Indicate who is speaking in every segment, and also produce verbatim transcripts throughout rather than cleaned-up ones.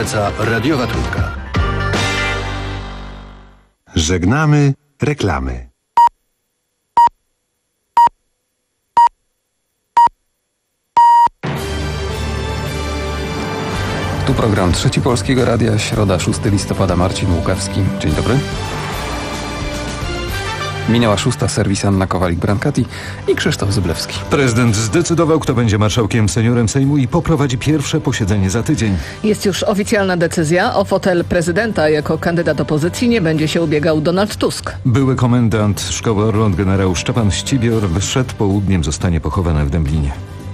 Speaker 1: Wraca radiowa trójka.
Speaker 2: Żegnamy reklamy.
Speaker 3: Tu program Trzeci Polskiego Radia, środa szóstego listopada, Marcin Łukawski. Dzień dobry. Minęła szósta, serwis Anna Kowalik-Brankati i Krzysztof Zyblewski.
Speaker 4: Prezydent zdecydował, kto będzie marszałkiem seniorem Sejmu i poprowadzi pierwsze posiedzenie za tydzień.
Speaker 5: Jest już oficjalna decyzja. O fotel prezydenta jako kandydat opozycji nie będzie się ubiegał Donald Tusk.
Speaker 4: Były komendant szkoły Orląt generał Szczepan Ścibior przed południem zostanie pochowany w Dęblinie.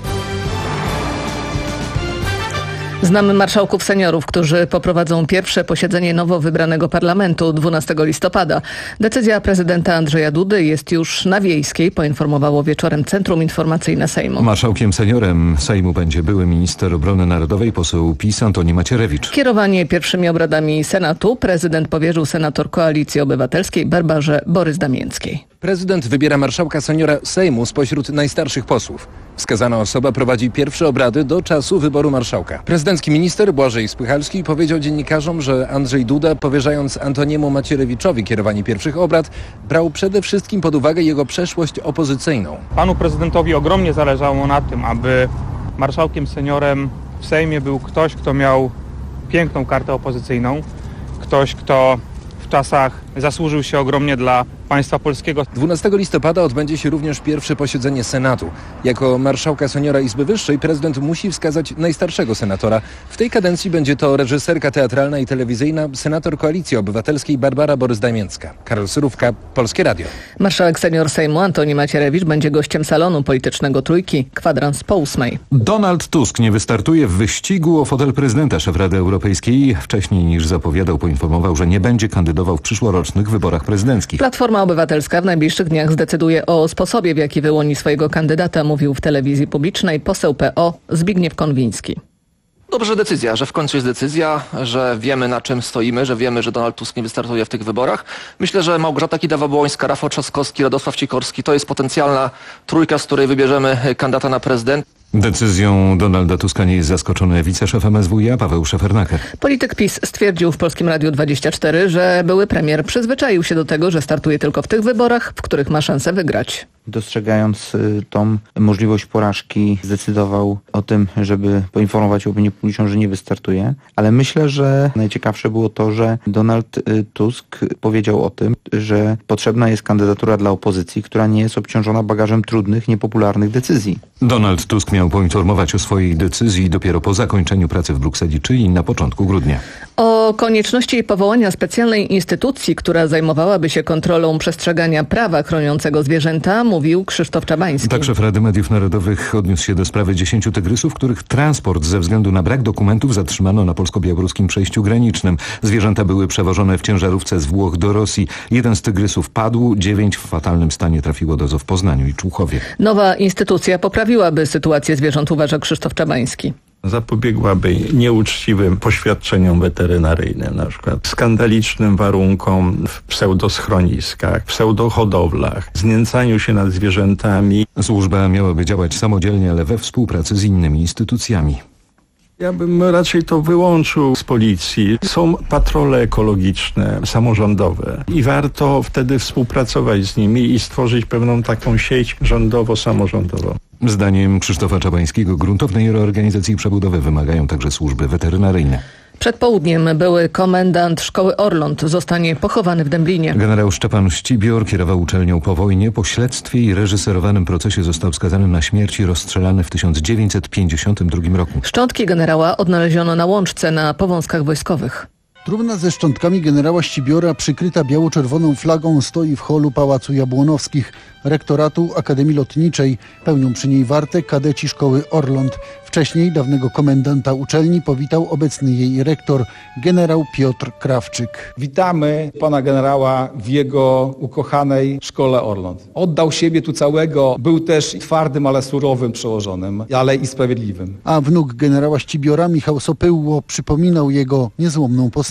Speaker 5: Znamy marszałków seniorów, którzy poprowadzą pierwsze posiedzenie nowo wybranego parlamentu dwunastego listopada. Decyzja prezydenta Andrzeja Dudy jest już na Wiejskiej, poinformowało wieczorem Centrum Informacyjne Sejmu.
Speaker 4: Marszałkiem seniorem Sejmu będzie były minister obrony narodowej, poseł PiS Antoni Macierewicz.
Speaker 5: Kierowanie pierwszymi obradami Senatu prezydent powierzył senator Koalicji Obywatelskiej Barbarze Borys-Damięckiej.
Speaker 6: Prezydent wybiera marszałka seniora Sejmu spośród najstarszych posłów. Wskazana osoba prowadzi pierwsze obrady do czasu wyboru marszałka. Prezydencki minister Błażej Spychalski powiedział dziennikarzom, że Andrzej Duda, powierzając Antoniemu Macierewiczowi kierowanie pierwszych obrad, brał przede wszystkim pod uwagę jego przeszłość opozycyjną.
Speaker 7: Panu prezydentowi ogromnie zależało na tym, aby marszałkiem seniorem w Sejmie był ktoś, kto miał piękną kartę opozycyjną, ktoś, kto w czasach zasłużył się ogromnie dla państwa polskiego.
Speaker 6: dwunastego listopada odbędzie się również pierwsze posiedzenie Senatu. Jako marszałka seniora Izby Wyższej prezydent musi wskazać najstarszego senatora. W tej kadencji będzie to reżyserka teatralna i telewizyjna, senator Koalicji Obywatelskiej Barbara Borys-Damięcka. Karol Surówka, Polskie Radio.
Speaker 5: Marszałek senior Sejmu Antoni Macierewicz będzie gościem salonu politycznego Trójki, kwadrans po ósmej.
Speaker 4: Donald Tusk nie wystartuje w wyścigu o fotel prezydenta. Szef Rady Europejskiej wcześniej niż zapowiadał poinformował, że nie będzie kandydował w przyszłorocznych wyborach prezydenckich.
Speaker 5: Platforma Obywatelska w najbliższych dniach zdecyduje o sposobie, w jaki wyłoni swojego kandydata, mówił w telewizji publicznej poseł P O Zbigniew Konwiński.
Speaker 8: Dobrze, decyzja, że w końcu jest decyzja, że wiemy, na czym stoimy, że wiemy, że Donald Tusk nie wystartuje w tych wyborach. Myślę, że Małgorzata Kidawa-Błońska, Rafał Trzaskowski, Radosław Sikorski to jest potencjalna trójka, z której wybierzemy kandydata na prezydenta.
Speaker 4: Decyzją Donalda Tuska nie jest zaskoczony wiceszef M S W i A Paweł Szefernaker.
Speaker 5: Polityk PiS stwierdził w Polskim Radiu dwadzieścia cztery, że były premier przyzwyczaił się do tego, że startuje tylko w tych wyborach, w których ma szansę wygrać.
Speaker 9: Dostrzegając tą możliwość porażki, zdecydował o tym, żeby poinformować opinię publiczną, że nie wystartuje. Ale myślę, że najciekawsze było to, że Donald Tusk powiedział o tym, że potrzebna jest kandydatura dla opozycji, która nie jest obciążona bagażem trudnych, niepopularnych decyzji.
Speaker 4: Donald Tusk miał poinformować o swojej decyzji dopiero po zakończeniu pracy w Brukseli, czyli na początku grudnia.
Speaker 5: O konieczności powołania specjalnej instytucji, która zajmowałaby się kontrolą przestrzegania prawa chroniącego zwierzęta, mówił Krzysztof Czabański.
Speaker 4: Tak, szef Rady Mediów Narodowych odniósł się do sprawy dziesięciu tygrysów, których transport ze względu na brak dokumentów zatrzymano na polsko-białoruskim przejściu granicznym. Zwierzęta były przewożone w ciężarówce z Włoch do Rosji. Jeden z tygrysów padł, dziewięć w fatalnym stanie trafiło do zoo w Poznaniu i Człuchowie.
Speaker 5: Nowa instytucja poprawiłaby sytuację zwierząt, uważa Krzysztof Czabański.
Speaker 10: Zapobiegłaby nieuczciwym poświadczeniom weterynaryjnym, na przykład skandalicznym warunkom w pseudoschroniskach, pseudohodowlach, znęcaniu się nad zwierzętami.
Speaker 4: Służba miałaby działać samodzielnie, ale we współpracy z innymi instytucjami.
Speaker 10: Ja bym raczej to wyłączył z policji. Są patrole ekologiczne, samorządowe i warto wtedy współpracować z nimi i stworzyć pewną taką sieć rządowo-samorządową.
Speaker 4: Zdaniem Krzysztofa Czabańskiego gruntownej reorganizacji i przebudowy wymagają także służby weterynaryjne.
Speaker 5: Przed południem były komendant szkoły Orląt zostanie pochowany w Dęblinie.
Speaker 4: Generał Szczepan Ścibior kierował uczelnią po wojnie. Po śledztwie i reżyserowanym procesie został skazany na śmierć i rozstrzelany w tysiąc dziewięćset pięćdziesiątym drugim roku.
Speaker 5: Szczątki generała odnaleziono na Łączce na Powązkach Wojskowych.
Speaker 11: Trumna ze szczątkami generała Ścibiora przykryta biało-czerwoną flagą stoi w holu Pałacu Jabłonowskich, rektoratu Akademii Lotniczej. Pełnią przy niej wartę kadeci szkoły Orląt. Wcześniej dawnego komendanta uczelni powitał obecny jej rektor, generał Piotr Krawczyk.
Speaker 12: Witamy pana generała w jego ukochanej szkole Orląt. Oddał siebie tu całego, był też twardym, ale surowym przełożonym, ale i sprawiedliwym.
Speaker 11: A wnuk generała Ścibiora, Michał Sopyło, przypominał jego niezłomną postawę.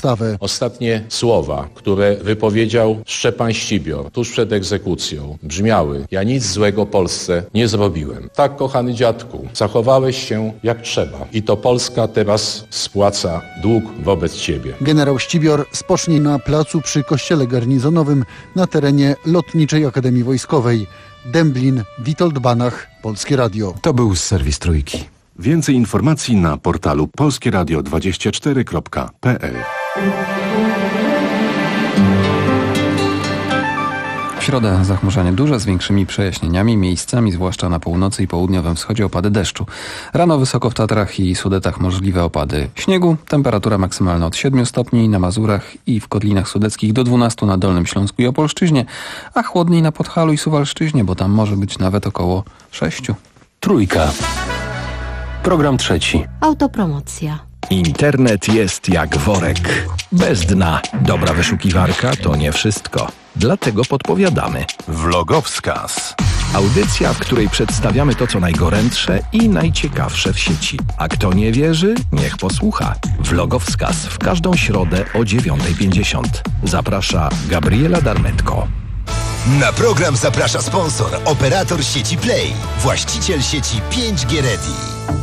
Speaker 11: postawę.
Speaker 1: Ostatnie słowa, które wypowiedział Szczepan Ścibior tuż przed egzekucją, brzmiały: ja nic złego Polsce nie zrobiłem. Tak, kochany dziadku, zachowałeś się jak trzeba i to Polska teraz spłaca dług wobec ciebie.
Speaker 11: Generał Ścibior spocznie na placu przy kościele garnizonowym na terenie Lotniczej Akademii Wojskowej. Dęblin, Witold Banach, Polskie Radio.
Speaker 2: To był serwis Trójki. Więcej informacji na portalu polskieradio dwadzieścia cztery kropka p l.
Speaker 3: W środę zachmurzenie duże z większymi przejaśnieniami, miejscami, zwłaszcza na północy i południowym wschodzie, opady deszczu. Rano wysoko w Tatrach i Sudetach możliwe opady śniegu. Temperatura maksymalna od siedmiu stopni na Mazurach i w Kotlinach Sudeckich do dwunastu na Dolnym Śląsku i Opolszczyźnie, a chłodniej na Podhalu i Suwalszczyźnie, bo tam może być nawet około sześciu.
Speaker 13: Trójka. Program trzeci.
Speaker 14: Autopromocja.
Speaker 15: Internet jest jak worek. Bez dna. Dobra wyszukiwarka to nie wszystko. Dlatego podpowiadamy.
Speaker 13: Vlogowskaz.
Speaker 15: Audycja, w której przedstawiamy to, co najgorętsze i najciekawsze w sieci. A kto nie wierzy, niech posłucha. Vlogowskaz w każdą środę o dziewiąta pięćdziesiąt. Zaprasza Gabriela Darmetko.
Speaker 16: Na program zaprasza sponsor, operator sieci Play, właściciel sieci pięć G Ready.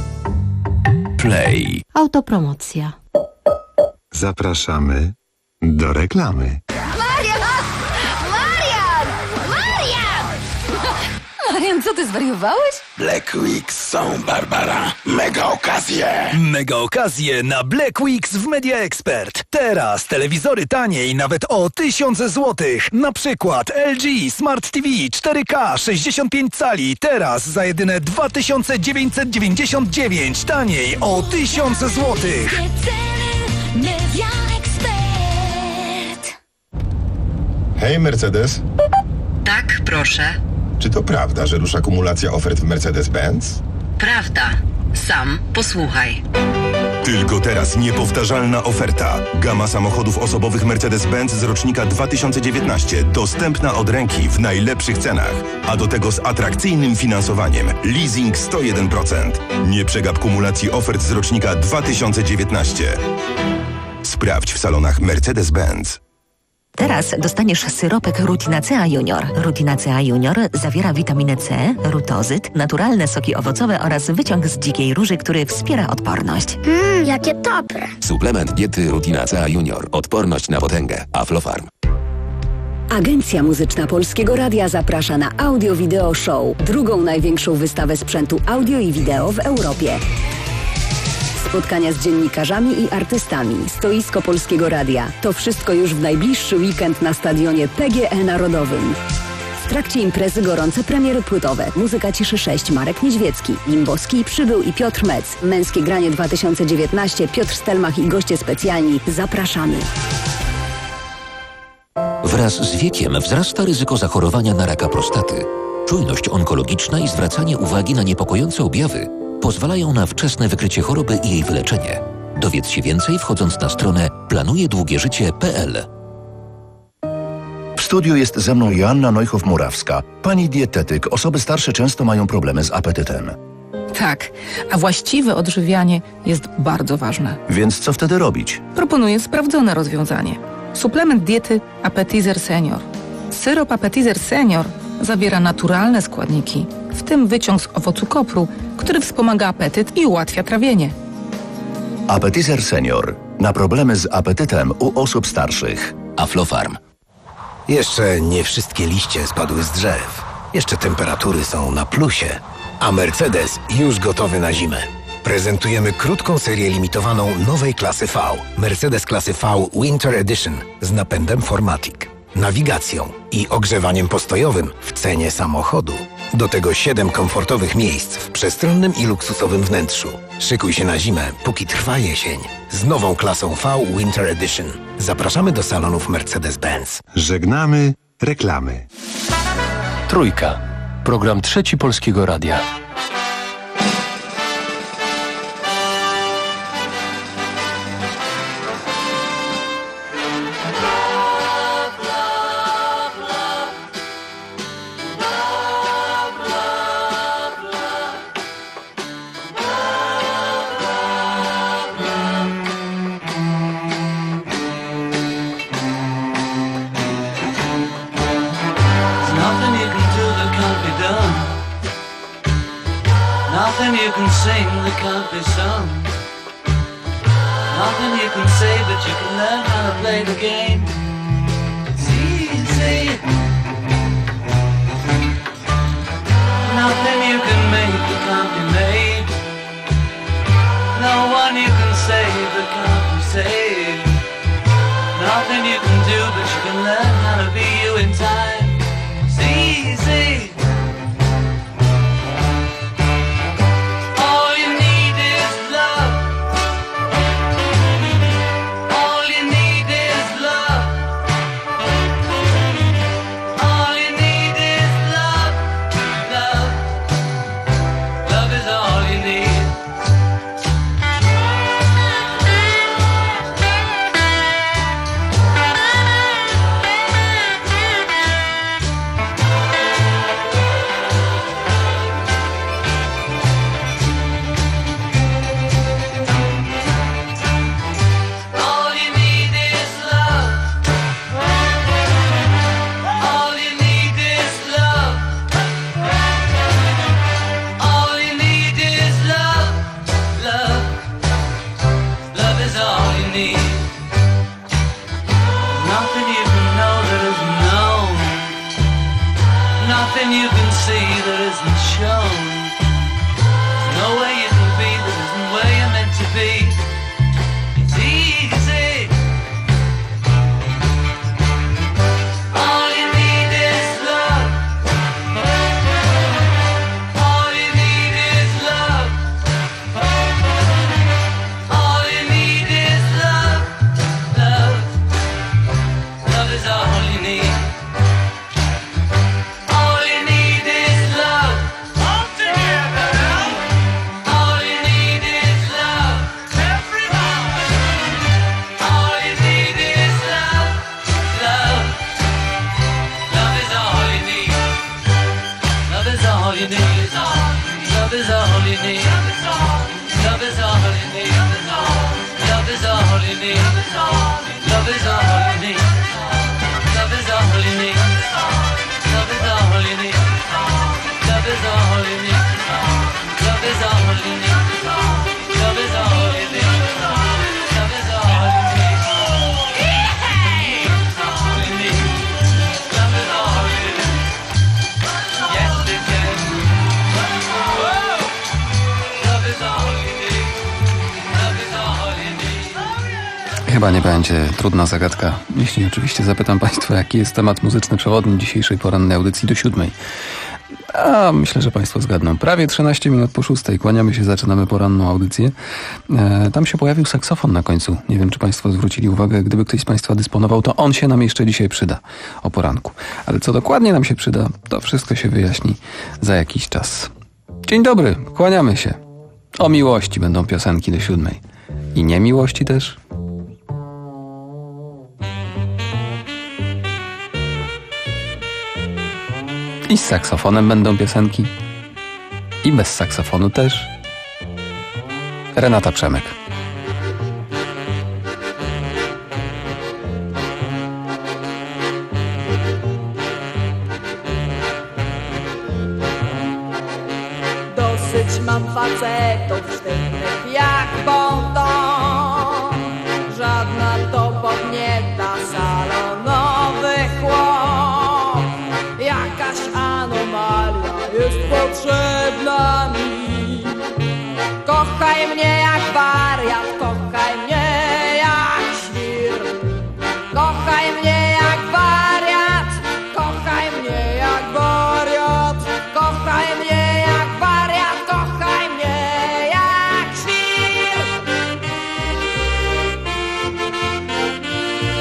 Speaker 15: Play.
Speaker 14: Autopromocja.
Speaker 2: Zapraszamy do reklamy.
Speaker 17: Marian! Marian! Marian! Marian, co ty zwariowałeś?
Speaker 18: Black Weeks są, Barbara. Mega okazje.
Speaker 19: Mega okazje na Black Weeks w Media Expert. Teraz telewizory taniej nawet o tysiąc złotych. Na przykład L G Smart T V cztery K sześćdziesiąt pięć cali. Teraz za jedyne dwa tysiące dziewięćset dziewięćdziesiąt dziewięć. Taniej o tysiąc złotych.
Speaker 17: Media Expert.
Speaker 20: Hej, Mercedes.
Speaker 21: Tak, proszę.
Speaker 20: Czy to prawda, że rusza kumulacja ofert w Mercedes-Benz?
Speaker 21: Prawda. Sam posłuchaj.
Speaker 20: Tylko teraz niepowtarzalna oferta. Gama samochodów osobowych Mercedes-Benz z rocznika dwa tysiące dziewiętnaście. Dostępna od ręki w najlepszych cenach. A do tego z atrakcyjnym finansowaniem. Leasing sto jeden procent. Nie przegap kumulacji ofert z rocznika dwa tysiące dziewiętnaście. Sprawdź w salonach Mercedes-Benz.
Speaker 22: Teraz dostaniesz syropek Rutinacea Junior. Rutinacea Junior zawiera witaminę C, rutozyt, naturalne soki owocowe oraz wyciąg z dzikiej róży, który wspiera odporność.
Speaker 17: Mmm, jakie dobre.
Speaker 23: Suplement diety Rutinacea Junior. Odporność na potęgę. Aflofarm.
Speaker 24: Agencja Muzyczna Polskiego Radia zaprasza na Audio Video Show, drugą największą wystawę sprzętu audio i wideo w Europie. Spotkania z dziennikarzami i artystami, stoisko Polskiego Radia. To wszystko już w najbliższy weekend na stadionie P G E Narodowym. W trakcie imprezy gorące premiery płytowe. Muzyka Ciszy sześć, Marek Niedźwiecki, Limbowski, Przybył i Piotr Mec. Męskie granie dwa tysiące dziewiętnaście, Piotr Stelmach i goście specjalni. Zapraszamy.
Speaker 25: Wraz z wiekiem wzrasta ryzyko zachorowania na raka prostaty. Czujność onkologiczna i zwracanie uwagi na niepokojące objawy pozwalają na wczesne wykrycie choroby i jej wyleczenie. Dowiedz się więcej wchodząc na stronę planujedługieżycie kropka p l.
Speaker 26: W studiu jest ze mną Joanna Neuchow-Murawska. Pani dietetyk, osoby starsze często mają problemy z apetytem.
Speaker 27: Tak, a właściwe odżywianie jest bardzo ważne.
Speaker 26: Więc co wtedy robić?
Speaker 27: Proponuję sprawdzone rozwiązanie. Suplement diety Appetizer Senior. Syrop Appetizer Senior zawiera naturalne składniki, w tym wyciąg z owocu kopru, który wspomaga apetyt i ułatwia trawienie.
Speaker 26: Appetizer Senior. Na problemy z apetytem u osób starszych.
Speaker 25: Aflofarm.
Speaker 28: Jeszcze nie wszystkie liście spadły z drzew. Jeszcze temperatury są na plusie. A Mercedes już gotowy na zimę. Prezentujemy krótką serię limitowaną nowej klasy V. Mercedes klasy V Winter Edition z napędem four matic, nawigacją i ogrzewaniem postojowym w cenie samochodu. Do tego siedem komfortowych miejsc w przestronnym i luksusowym wnętrzu. Szykuj się na zimę, póki trwa jesień. Z nową klasą V Winter Edition. Zapraszamy do salonów Mercedes-Benz.
Speaker 2: Żegnamy reklamy.
Speaker 13: Trójka. Program Trzeci Polskiego Radia.
Speaker 4: be done. Nothing you can sing that can't be sung. Nothing you can say, but you can learn how to play the game. It's easy. Nothing you can make that can't be made. No one you can save that can't be saved. Nothing you can do, but you can learn how to be you in time. It's easy. All you need is love. All you need is love. All you need is love. Love. Love is all you need. Nothing you can see that isn't shown. No way you can be that isn't where you're meant to be. It's easy. All you need is love. All you need is love. All you need is love. Love. Love is all you need. Love is all you need. Love is all you need. Love is all you need. Love is all you need. Love is all you need. Love is all you need. Love is all you need. Love is all you need. Love is all you need. Love is all you need. All you need. Love is all you need. Yes, it can.
Speaker 3: Chyba nie będzie trudna zagadka, jeśli oczywiście zapytam Państwa, jaki jest temat muzyczny przewodni dzisiejszej porannej audycji do siódmej. A myślę, że Państwo zgadną. Prawie trzynaście minut po szóstej. Kłaniamy się, zaczynamy poranną audycję. E, tam się pojawił saksofon na końcu. Nie wiem, czy Państwo zwrócili uwagę. Gdyby ktoś z Państwa dysponował, to on się nam jeszcze dzisiaj przyda o poranku. Ale co dokładnie nam się przyda, to wszystko się wyjaśni za jakiś czas. Dzień dobry, kłaniamy się. O miłości będą piosenki do siódmej. I niemiłości też. I z saksofonem będą piosenki. I bez saksofonu też. Renata Przemek.
Speaker 5: Dosyć mam facetów sztywnych jak bonton. Żadna to podnieta salonowy chłop. Jakaś anomalia jest potrzebna mi. Kochaj mnie jak wariat, kochaj mnie jak świr. Kochaj mnie jak wariat, kochaj mnie jak wariat. Kochaj mnie jak wariat, kochaj mnie jak świr.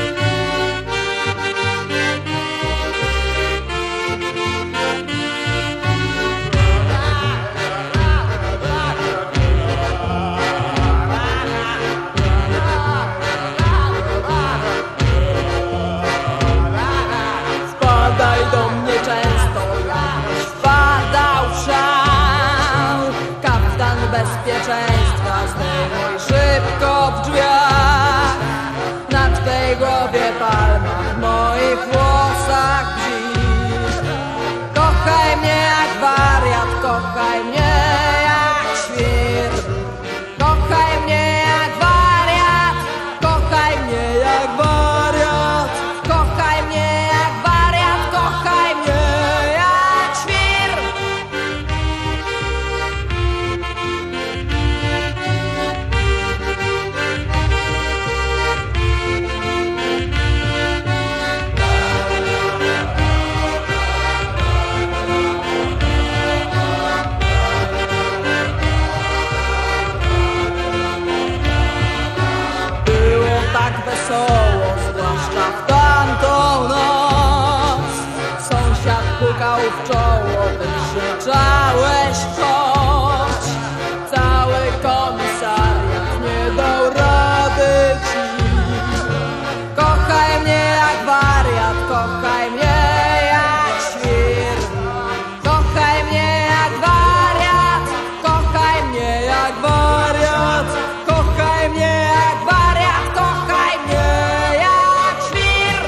Speaker 5: jak wesoło, zwłaszcza w tamtą noc. Sąsiad pukał w czoło, ty krzyczałeś chodź. Cały komisariat nie dał rady ci. Kochaj mnie jak wariat, kochaj mnie jak świr. Kochaj mnie jak wariat, kochaj mnie jak wariat. Kochaj mnie jak wariat, kochaj mnie jak świr.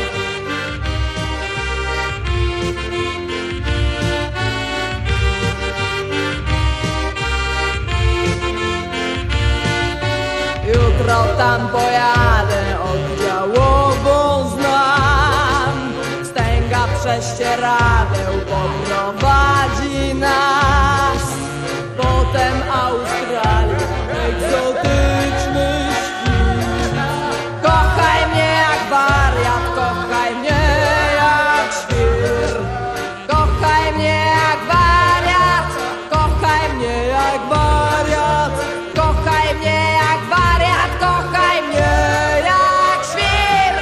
Speaker 5: Jutro tam pojadę, oddziałową znam. Wstęga prześcieradeł poprowadzi nas. Potem Australia, egzotyczny świt. Kochaj mnie jak wariat, kochaj mnie jak świr. Kochaj mnie jak wariat, kochaj mnie jak wariat. Kochaj mnie jak wariat, kochaj mnie jak świr.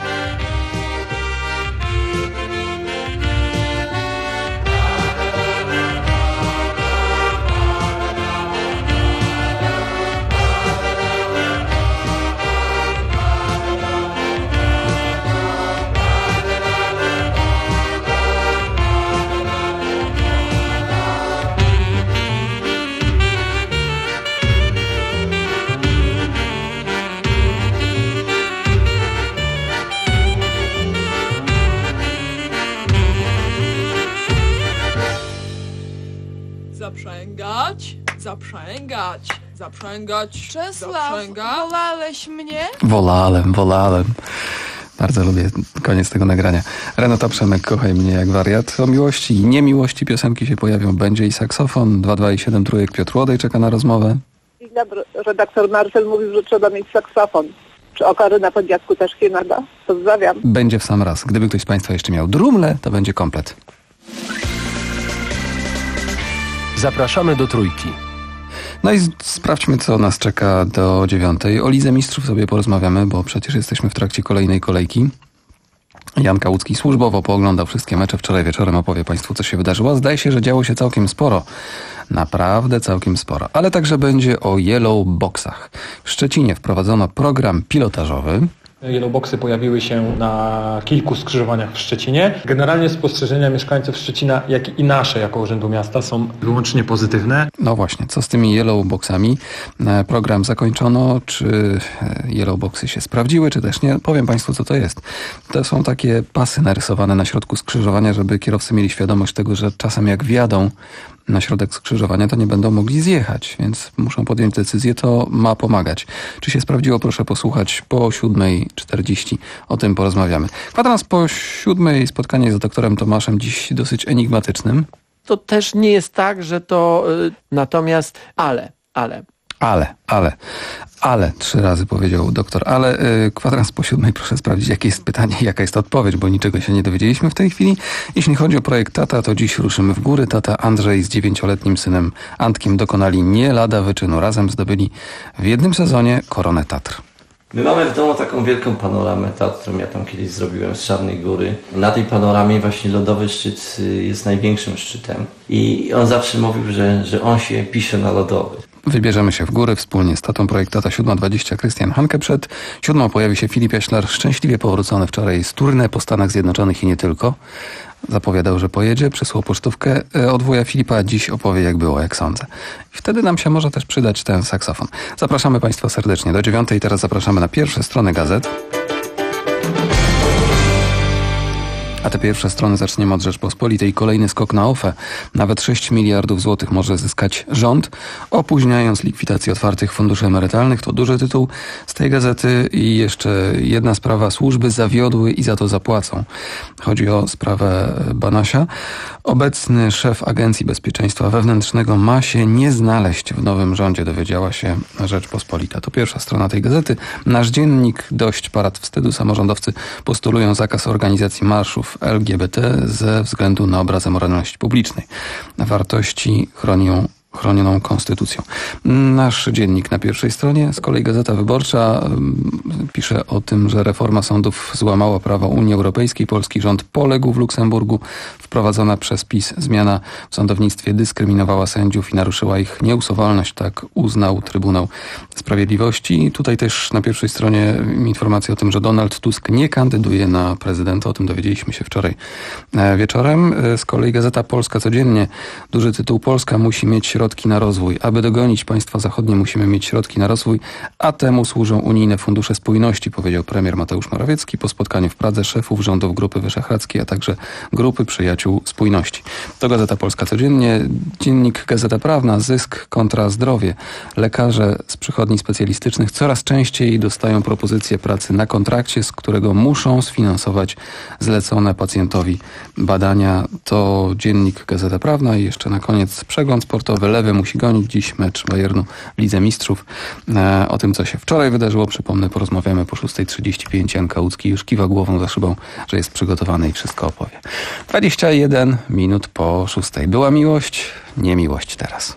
Speaker 1: Zaprzęgać, zaprzęgać, zaprzęgać,
Speaker 6: Czesław,
Speaker 1: zaprzęgać.
Speaker 6: wolałeś mnie?
Speaker 3: Wolałem, wolałem. Bardzo lubię koniec tego nagrania. Renata Przemek, kochaj mnie jak wariat. O miłości i niemiłości piosenki się pojawią. Będzie i saksofon. dwa dwa i siedem trójek. Piotr Łodej czeka na rozmowę.
Speaker 7: Dzień dobry. Redaktor Marcel mówił, że trzeba mieć saksofon. Czy okarina po dziadku też się nada? Pozdrawiam.
Speaker 3: Będzie w sam raz. Gdyby ktoś z Państwa jeszcze miał drumle, to będzie komplet.
Speaker 13: Zapraszamy do Trójki.
Speaker 3: No i sprawdźmy, co nas czeka do dziewiątej. O Lidze Mistrzów sobie porozmawiamy, bo przecież jesteśmy w trakcie kolejnej kolejki. Jan Kałucki służbowo pooglądał wszystkie mecze. Wczoraj wieczorem opowie Państwu, co się wydarzyło. Zdaje się, że działo się całkiem sporo. Naprawdę całkiem sporo. Ale także będzie o Yellow Boxach. W Szczecinie wprowadzono program pilotażowy.
Speaker 8: Yellowboxy pojawiły się na kilku skrzyżowaniach w Szczecinie. Generalnie spostrzeżenia mieszkańców Szczecina, jak i nasze jako Urzędu Miasta są wyłącznie pozytywne.
Speaker 3: No właśnie, co z tymi Yellowboxami? Program zakończono, czy Yellowboxy się sprawdziły, czy też nie? Powiem Państwu, co to jest. To są takie pasy narysowane na środku skrzyżowania, żeby kierowcy mieli świadomość tego, że czasem jak wjadą na środek skrzyżowania, to nie będą mogli zjechać, więc muszą podjąć decyzję, to ma pomagać. Czy się sprawdziło? Proszę posłuchać po siódmej czterdzieści. O tym porozmawiamy. Kwadrans po siódmej, spotkanie z doktorem Tomaszem, dziś dosyć enigmatycznym.
Speaker 9: To też nie jest tak, że to y, natomiast, ale, ale.
Speaker 3: Ale, ale, ale, trzy razy powiedział doktor, ale yy, kwadrans po siódmej, proszę sprawdzić, jakie jest pytanie, jaka jest odpowiedź, bo niczego się nie dowiedzieliśmy w tej chwili. Jeśli chodzi o projekt Tata, to dziś ruszymy w góry. Tata Andrzej z dziewięcioletnim synem Antkiem dokonali nie lada wyczynu. Razem zdobyli w jednym sezonie koronę Tatr.
Speaker 10: My mamy w domu taką wielką panoramę Tatr, którą ja tam kiedyś zrobiłem z Czarnej Góry. Na tej panoramie właśnie lodowy szczyt jest największym szczytem i on zawsze mówił, że, że on się pisze na lodowy.
Speaker 3: Wybierzemy się w góry wspólnie z tatą projekt Tata. siódma dwadzieścia, Krystian Hanke. Przed siódmą pojawi się Filip Jaślar, szczęśliwie powrócony wczoraj z tournée po Stanach Zjednoczonych i nie tylko. Zapowiadał, że pojedzie, przysłał pocztówkę od wuja Filipa. Dziś opowie, jak było, jak sądzę. I wtedy nam się może też przydać ten saksofon. Zapraszamy Państwa serdecznie do dziewiątej. Teraz zapraszamy na pierwsze strony gazet. A te pierwsze strony zaczniemy od Rzeczpospolitej. Kolejny skok na O F E. Nawet sześć miliardów złotych może zyskać rząd, opóźniając likwidację otwartych funduszy emerytalnych. To duży tytuł z tej gazety. I jeszcze jedna sprawa. Służby zawiodły i za to zapłacą. Chodzi o sprawę Banasia. Obecny szef Agencji Bezpieczeństwa Wewnętrznego ma się nie znaleźć w nowym rządzie, dowiedziała się Rzeczpospolita. To pierwsza strona tej gazety. Nasz dziennik, dość parad wstydu. Samorządowcy postulują zakaz organizacji marszów L G B T ze względu na obrazę moralności publicznej. Wartości chronią chronioną konstytucją. Nasz dziennik na pierwszej stronie, z kolei Gazeta Wyborcza pisze o tym, że reforma sądów złamała prawo Unii Europejskiej. Polski rząd poległ w Luksemburgu. Wprowadzona przez PiS zmiana w sądownictwie dyskryminowała sędziów i naruszyła ich nieusuwalność, tak uznał Trybunał Sprawiedliwości. I tutaj też na pierwszej stronie informacja o tym, że Donald Tusk nie kandyduje na prezydenta. O tym dowiedzieliśmy się wczoraj wieczorem. Z kolei Gazeta Polska Codziennie, duży tytuł: Polska musi mieć środki na rozwój. Aby dogonić państwa zachodnie, musimy mieć środki na rozwój, a temu służą unijne fundusze spójności, powiedział premier Mateusz Morawiecki po spotkaniu w Pradze szefów rządów Grupy Wyszehradzkiej, a także Grupy Przyjaciół Spójności. To Gazeta Polska Codziennie. Dziennik Gazeta Prawna: zysk kontra zdrowie. Lekarze z przychodni specjalistycznych coraz częściej dostają propozycje pracy na kontrakcie, z którego muszą sfinansować zlecone pacjentowi badania. To dziennik Gazeta Prawna. I jeszcze na koniec przegląd sportowy. Lewy musi gonić. Dziś mecz Bayernu w Lidze Mistrzów. E, o tym, co się wczoraj wydarzyło, przypomnę, porozmawiamy po szósta trzydzieści pięć. Jan Kałucki już kiwa głową za szybą, że jest przygotowany i wszystko opowie. dwadzieścia jeden minut po szóstej. Była miłość, nie miłość teraz.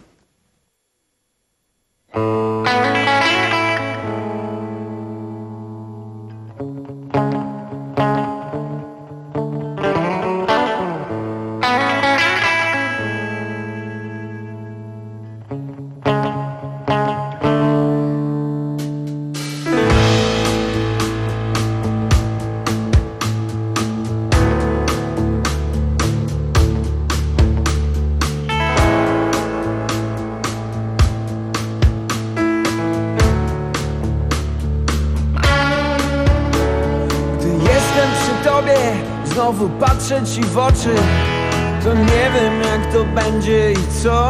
Speaker 6: Znowu patrzę ci w oczy, to nie wiem jak to będzie i co.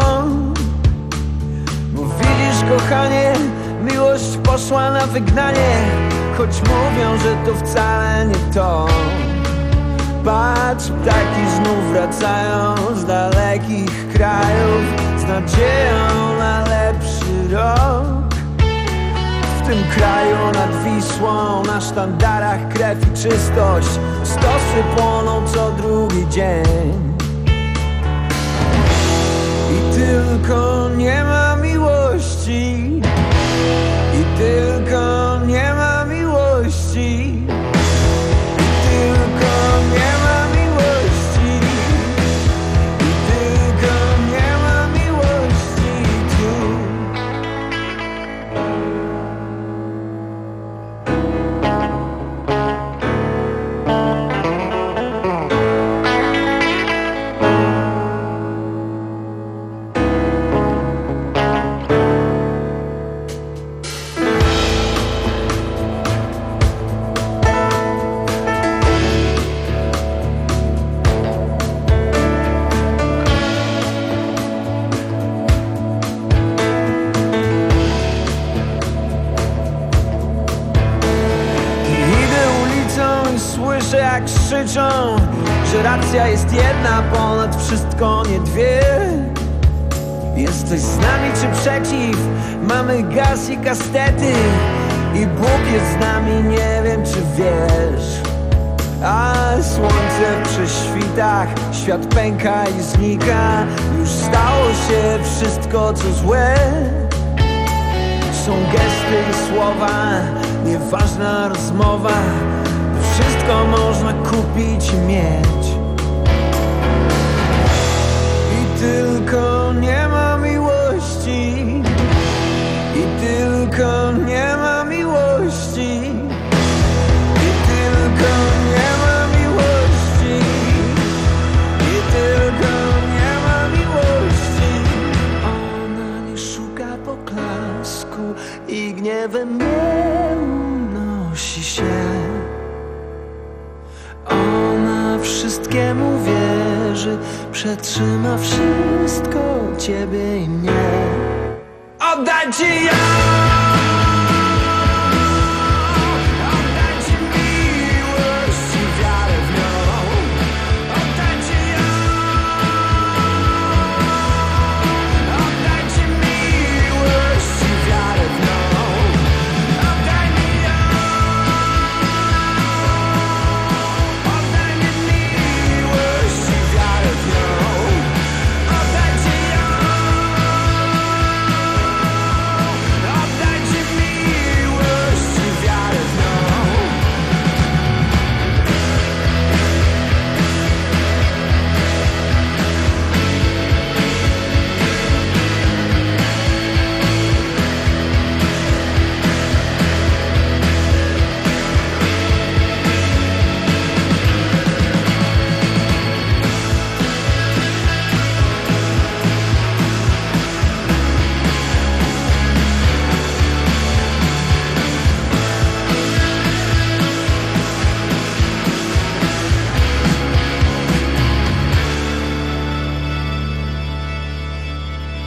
Speaker 6: Bo widzisz, kochanie, miłość poszła na wygnanie, choć mówią, że to wcale nie to. Patrz, ptaki znów wracają z dalekich krajów, z nadzieją na lepszy rok. W tym kraju nad Wisłą, na sztandarach krew i czystość, stosy płoną co drugi dzień. I tylko nie ma miłości, i tylko nie ma miłości, i tylko nie ma miłości, i tylko nie ma miłości tu. Krzyczą, że racja jest jedna, ponad wszystko nie dwie. Jesteś z nami czy przeciw? Mamy gaz i kastety i Bóg jest z nami, nie wiem czy wiesz. A słońce przy świtach, świat pęka i znika. Już stało się wszystko co złe. Są gesty i słowa, nieważna rozmowa. Wszystko można kupić i mieć. I tylko nie ma miłości, i tylko nie ma miłości, i tylko nie ma miłości, i tylko nie ma miłości. Ona nie szuka poklasku i gniewem nie unosi się. Ona wszystkiemu wierzy, przetrzyma wszystko, ciebie i mnie. Oddaj ci ja!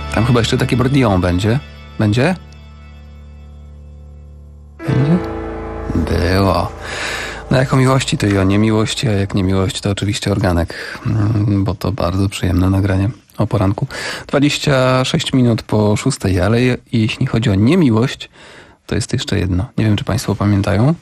Speaker 3: Tam chyba jeszcze takie Bordion będzie. Będzie? Będzie? Było. No jak o miłości, to i o niemiłości, a jak niemiłość, to oczywiście organek, bo to bardzo przyjemne nagranie o poranku. dwadzieścia sześć minut po szóstej, ale jeśli chodzi o niemiłość, to jest jeszcze jedno. Nie wiem, czy Państwo pamiętają.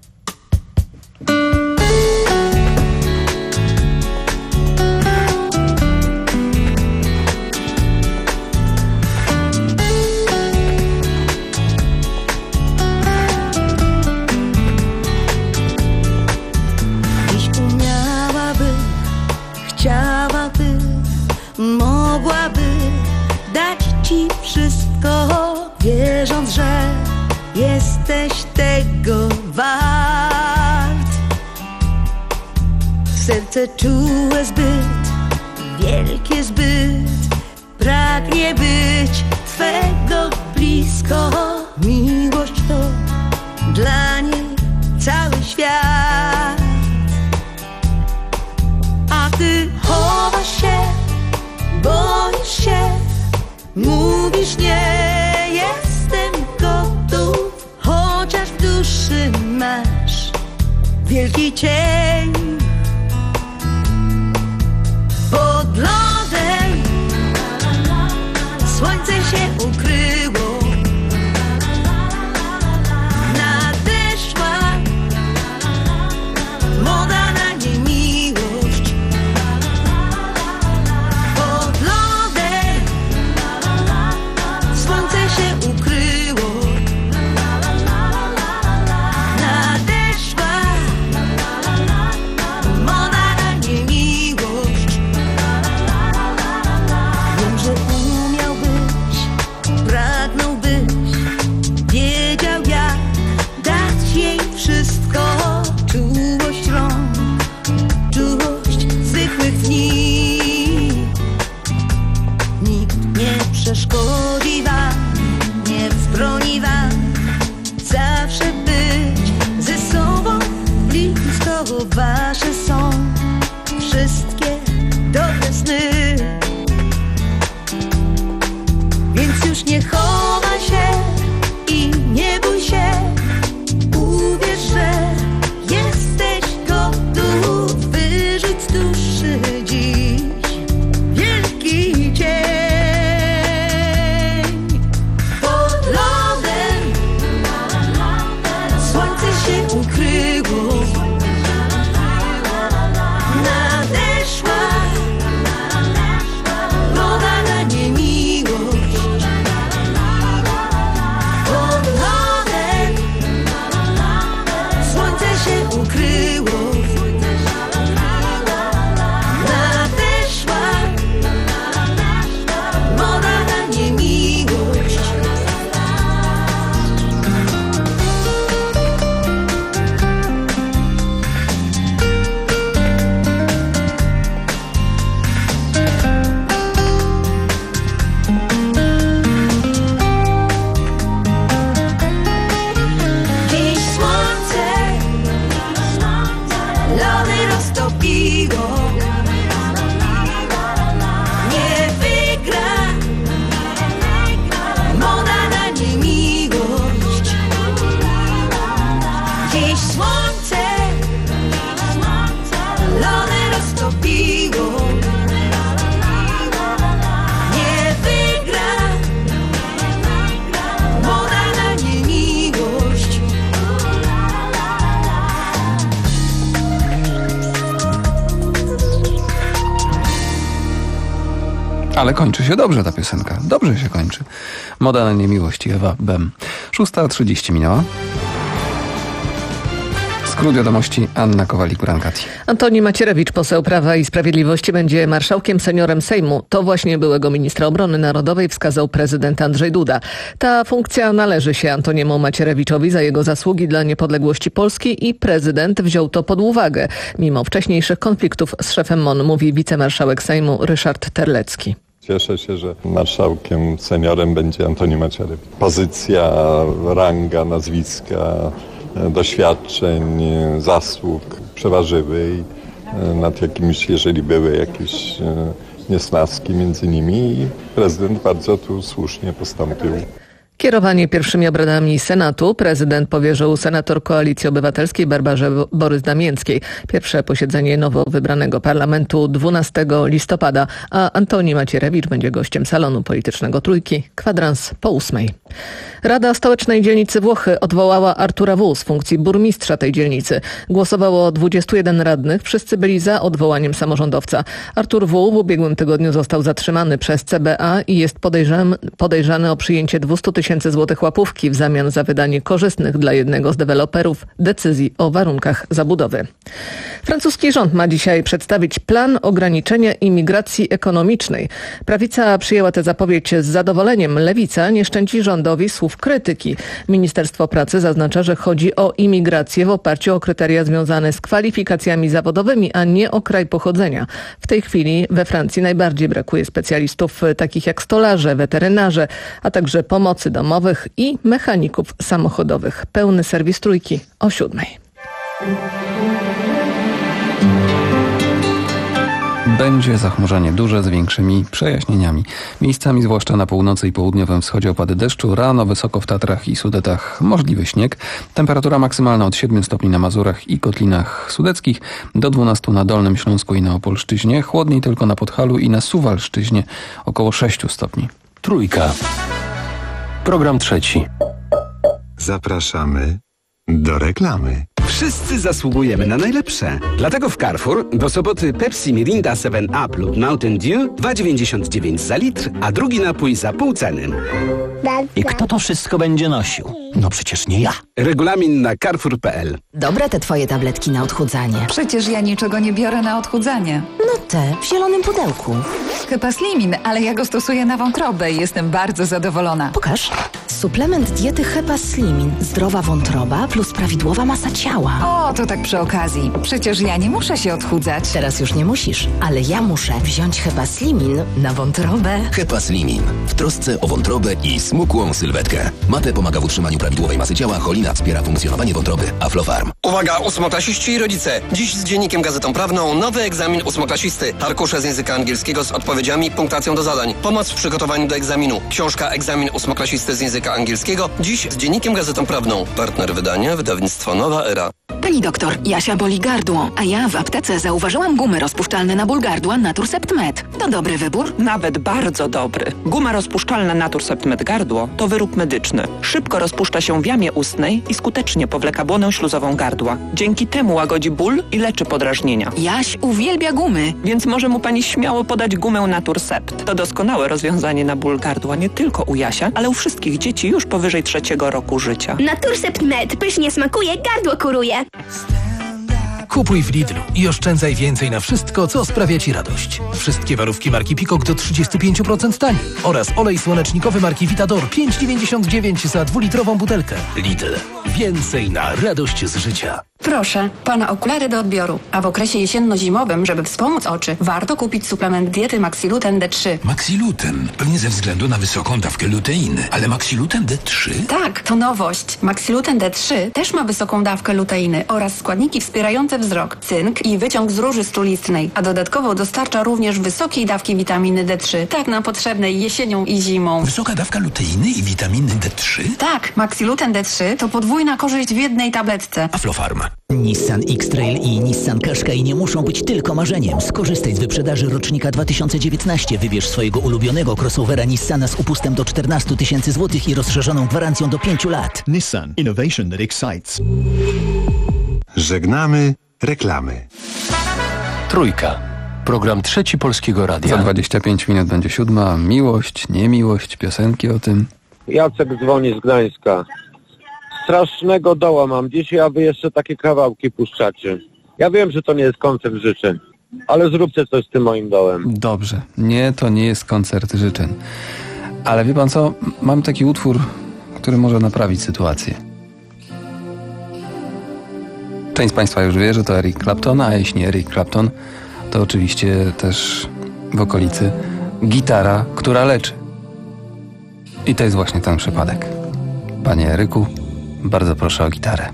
Speaker 11: Wierząc, że jesteś tego wart. Serce czułe zbyt, wielkie zbyt, pragnie być twego blisko. Miłość to dla niej cały świat. A ty chowasz się, boisz się, mówisz nie. Jestem gotów, chociaż w duszy masz wielki cień. Pod lodem słońce się ukryło, nadeszła moda na niemiłość. Pod lodem słońce się ukryło, nadeszła moda na niemiłość. Wiem, że umiałbyś, pragnąłbyś, wiedział jak dać jej wszystko. Czułość rąk, czułość zwykłych dni. Nikt nie przeszkodzi wam, nie wzbroni wam zawsze być ze sobą blisko. Wasze są wszystkie dobre sny, więc już nie chowaj się i nie bój się. Uwierz, że jesteś gotów wyrzuć z duszy dziś wielki cień. Pod lodem słońce się ukryło, nadeszła moda na niemiłość. Pod lodem słońce się ukryło, nadeszła moda na niemiłość. Dziś słońce lody roztopiło, nie wygra moda na niemiłość. Dziś słońce lody roztopiło, nie wygra moda na niemiłość.
Speaker 3: Ale kończy się dobrze ta piosenka. Dobrze się kończy. Moda na niemiłość, Ewa Bem. szósta trzydzieści minęła. Skrót wiadomości, Anna Kowalik-Brankati.
Speaker 12: Antoni Macierewicz, poseł Prawa i Sprawiedliwości, będzie marszałkiem seniorem Sejmu. To właśnie byłego ministra obrony narodowej wskazał prezydent Andrzej Duda. Ta funkcja należy się Antoniemu Macierewiczowi za jego zasługi dla niepodległości Polski i prezydent wziął to pod uwagę. Mimo wcześniejszych konfliktów z szefem M O N, mówi wicemarszałek Sejmu Ryszard Terlecki.
Speaker 14: Cieszę się, że marszałkiem seniorem będzie Antoni Macierewicz. Pozycja, ranga, nazwiska, doświadczeń, zasług przeważyły i nad jakimiś, jeżeli były jakieś niesnaski między nimi i prezydent bardzo tu słusznie postąpił.
Speaker 12: Kierowanie pierwszymi obradami Senatu prezydent powierzył senator Koalicji Obywatelskiej Barbarze Borys Damięckiej. Pierwsze posiedzenie nowo wybranego parlamentu dwunastego listopada, a Antoni Macierewicz będzie gościem salonu politycznego Trójki. Kwadrans po ósmej. Rada Stołecznej Dzielnicy Włochy odwołała Artura W. z funkcji burmistrza tej dzielnicy. Głosowało dwudziestu jeden radnych, wszyscy byli za odwołaniem samorządowca. Artur W. w ubiegłym tygodniu został zatrzymany przez C B A i jest podejrzany, podejrzany o przyjęcie dwieście tysięcy złotych łapówki w zamian za wydanie korzystnych dla jednego z deweloperów decyzji o warunkach zabudowy. Francuski rząd ma dzisiaj przedstawić plan ograniczenia imigracji ekonomicznej. Prawica przyjęła tę zapowiedź z zadowoleniem. Lewica nie szczędzi rządowi słów krytyki. Ministerstwo Pracy zaznacza, że chodzi o imigrację w oparciu o kryteria związane z kwalifikacjami zawodowymi, a nie o kraj pochodzenia. W tej chwili we Francji najbardziej brakuje specjalistów takich jak stolarze, weterynarze, a także pomocy domowych i mechaników samochodowych. Pełny serwis Trójki o siódmej.
Speaker 3: Będzie zachmurzenie duże z większymi przejaśnieniami. Miejscami, zwłaszcza na północy i południowym wschodzie opady deszczu. Rano wysoko w Tatrach i Sudetach możliwy śnieg. Temperatura maksymalna od siedmiu stopni na Mazurach i Kotlinach Sudeckich do dwunastu na Dolnym Śląsku i na Opolszczyźnie. Chłodniej tylko na Podhalu i na Suwalszczyźnie około sześciu stopni.
Speaker 13: Trójka. Program trzeci.
Speaker 15: Zapraszamy do reklamy.
Speaker 16: Wszyscy zasługujemy na najlepsze. Dlatego w Carrefour do soboty Pepsi Mirinda seven up lub Mountain Dew dwa dziewięćdziesiąt dziewięć za litr, a drugi napój za pół ceny.
Speaker 17: I kto to wszystko będzie nosił? No przecież nie ja.
Speaker 16: Regulamin na carrefour kropka p l.
Speaker 18: Dobre te twoje tabletki na odchudzanie.
Speaker 19: Przecież ja niczego nie biorę na odchudzanie.
Speaker 18: No te, w zielonym pudełku.
Speaker 19: Hepaslimin, ale ja go stosuję na wątrobę i jestem bardzo zadowolona.
Speaker 18: Pokaż. Suplement diety Hepaslimin. Zdrowa wątroba plus prawidłowa masa ciała.
Speaker 19: O, to tak przy okazji. Przecież ja nie muszę się odchudzać.
Speaker 18: Teraz już nie musisz, ale ja muszę wziąć Hepaslimin na wątrobę.
Speaker 23: Hepaslimin. W trosce o wątrobę i smukłą sylwetkę. Mate pomaga w utrzymaniu prawidłowej masy ciała, cholina wspiera funkcjonowanie wątroby. Aflofarm.
Speaker 20: Uwaga, ósmoklasiści i rodzice! Dziś z Dziennikiem Gazetą Prawną nowy egzamin ósmoklasisty. Arkusze z języka angielskiego z odpowiedziami i punktacją do zadań. Pomoc w przygotowaniu do egzaminu. Książka Egzamin ósmoklasisty z języka angielskiego. Dziś z Dziennikiem Gazetą Prawną. Partner wydania, wydawnictwo Nowa Era.
Speaker 21: Pani doktor, Jasia boli gardło, a ja w aptece zauważyłam gumy rozpuszczalne na ból gardła Naturcept Med. To dobry wybór?
Speaker 22: Nawet bardzo dobry. Guma rozpuszczalna Naturcept Med gardło to wyrób medyczny. Szybko rozpuszcza się w jamie ustnej i skutecznie powleka błonę śluzową gardła. Dzięki temu łagodzi ból i leczy podrażnienia.
Speaker 21: Jaś uwielbia gumy.
Speaker 22: Więc może mu pani śmiało podać gumę Naturcept. To doskonałe rozwiązanie na ból gardła nie tylko u Jasia, ale u wszystkich dzieci już powyżej trzeciego roku życia.
Speaker 29: Naturcept Med pysznie smakuje, gardło kuruje.
Speaker 13: Kupuj w Lidlu i oszczędzaj więcej na wszystko, co sprawia Ci radość. Wszystkie warówki marki Peacock do trzydzieści pięć procent taniej oraz olej słonecznikowy marki Vitador pięć dziewięćdziesiąt dziewięć za dwulitrową butelkę. Lidl. Więcej na radość z życia.
Speaker 30: Proszę, pana okulary do odbioru. A w okresie jesienno-zimowym, żeby wspomóc oczy, warto kupić suplement diety Maxiluten D trzy.
Speaker 31: Maxiluten? Pewnie ze względu na wysoką dawkę luteiny. Ale Maxiluten D trzy?
Speaker 30: Tak, to nowość. Maxiluten D trzy też ma wysoką dawkę luteiny oraz składniki wspierające wzrok, cynk i wyciąg z róży strulistnej. A dodatkowo dostarcza również wysokiej dawki witaminy D trzy. Tak nam potrzebnej jesienią i zimą.
Speaker 31: Wysoka dawka luteiny i witaminy D trzy?
Speaker 30: Tak, Maxiluten D trzy to podwójna korzyść w jednej tabletce.
Speaker 31: Aflofarm.
Speaker 17: Nissan X-Trail i Nissan Qashqai nie muszą być tylko marzeniem. Skorzystaj z wyprzedaży rocznika dwa tysiące dziewiętnaście. Wybierz swojego ulubionego crossovera Nissana z upustem do czternastu tysięcy złotych i rozszerzoną gwarancją do pięciu lat.
Speaker 15: Nissan. Innovation that excites. Żegnamy reklamy.
Speaker 13: Trójka. Program trzeci Polskiego Radia.
Speaker 3: Za dwadzieścia pięć minut będzie siódma. Miłość, niemiłość, piosenki o tym.
Speaker 32: Jacek dzwoni z Gdańska. Strasznego doła mam dzisiaj, a wy jeszcze takie kawałki puszczacie. Ja wiem, że to nie jest koncert życzeń, ale zróbcie coś z tym moim dołem.
Speaker 3: Dobrze. Nie, to nie jest koncert życzeń. Ale wie pan co? Mam taki utwór, który może naprawić sytuację. Część z państwa już wie, że to Eric Clapton, a jeśli nie Eric Clapton, to oczywiście też w okolicy gitara, która leczy. I to jest właśnie ten przypadek. Panie Eryku, bardzo proszę o gitarę.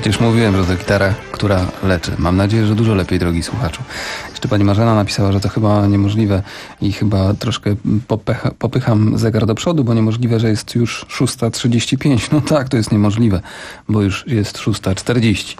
Speaker 3: Przecież mówiłem, że to gitara, która leczy. Mam nadzieję, że dużo lepiej, drogi słuchaczu. Jeszcze pani Marzena napisała, że to chyba niemożliwe i chyba troszkę popycha, popycham zegar do przodu, bo niemożliwe, że jest już szósta trzydzieści pięć. No tak, to jest niemożliwe, bo już jest szósta czterdzieści.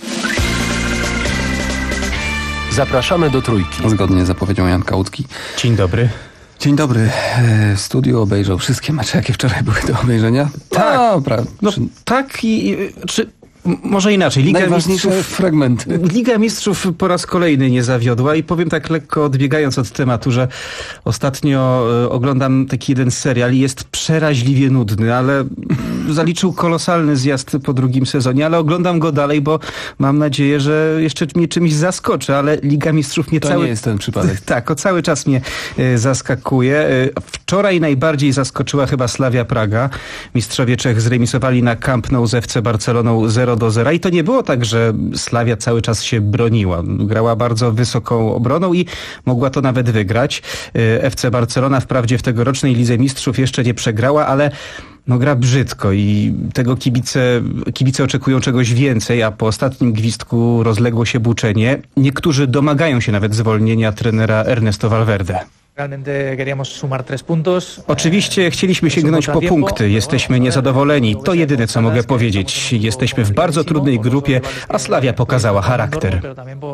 Speaker 1: Zapraszamy do Trójki.
Speaker 3: Zgodnie z zapowiedzią Janka Łódki.
Speaker 1: Dzień dobry.
Speaker 3: Dzień dobry. W studiu obejrzał wszystkie mecze, jakie wczoraj były do obejrzenia.
Speaker 1: Tak,
Speaker 3: no, pra...
Speaker 1: no, tak i... Czy... Może inaczej. Liga
Speaker 3: Najważniejsze
Speaker 1: Mistrzów,
Speaker 3: fragmenty.
Speaker 1: Liga Mistrzów po raz kolejny nie zawiodła i powiem tak lekko odbiegając od tematu, że ostatnio oglądam taki jeden serial i jest przeraźliwie nudny, ale zaliczył kolosalny zjazd po drugim sezonie, ale oglądam go dalej, bo mam nadzieję, że jeszcze mnie czymś zaskoczy, ale Liga Mistrzów mnie
Speaker 3: to
Speaker 1: cały...
Speaker 3: nie jest ten przypadek.
Speaker 1: Tak, o cały czas mnie zaskakuje. Wczoraj najbardziej zaskoczyła chyba Slavia Praga. Mistrzowie Czech zremisowali na Camp Nou z F C Barceloną zero do zera i to nie było tak, że Slavia cały czas się broniła. Grała bardzo wysoką obroną i mogła to nawet wygrać. F C Barcelona wprawdzie w tegorocznej Lidze Mistrzów jeszcze nie przegrała, ale no gra brzydko i tego kibice, kibice oczekują czegoś więcej, a po ostatnim gwizdku rozległo się buczenie. Niektórzy domagają się nawet zwolnienia trenera Ernesto Valverde. Oczywiście chcieliśmy sięgnąć po punkty. Jesteśmy niezadowoleni. To jedyne, co mogę powiedzieć. Jesteśmy w bardzo trudnej grupie, a Slavia pokazała charakter.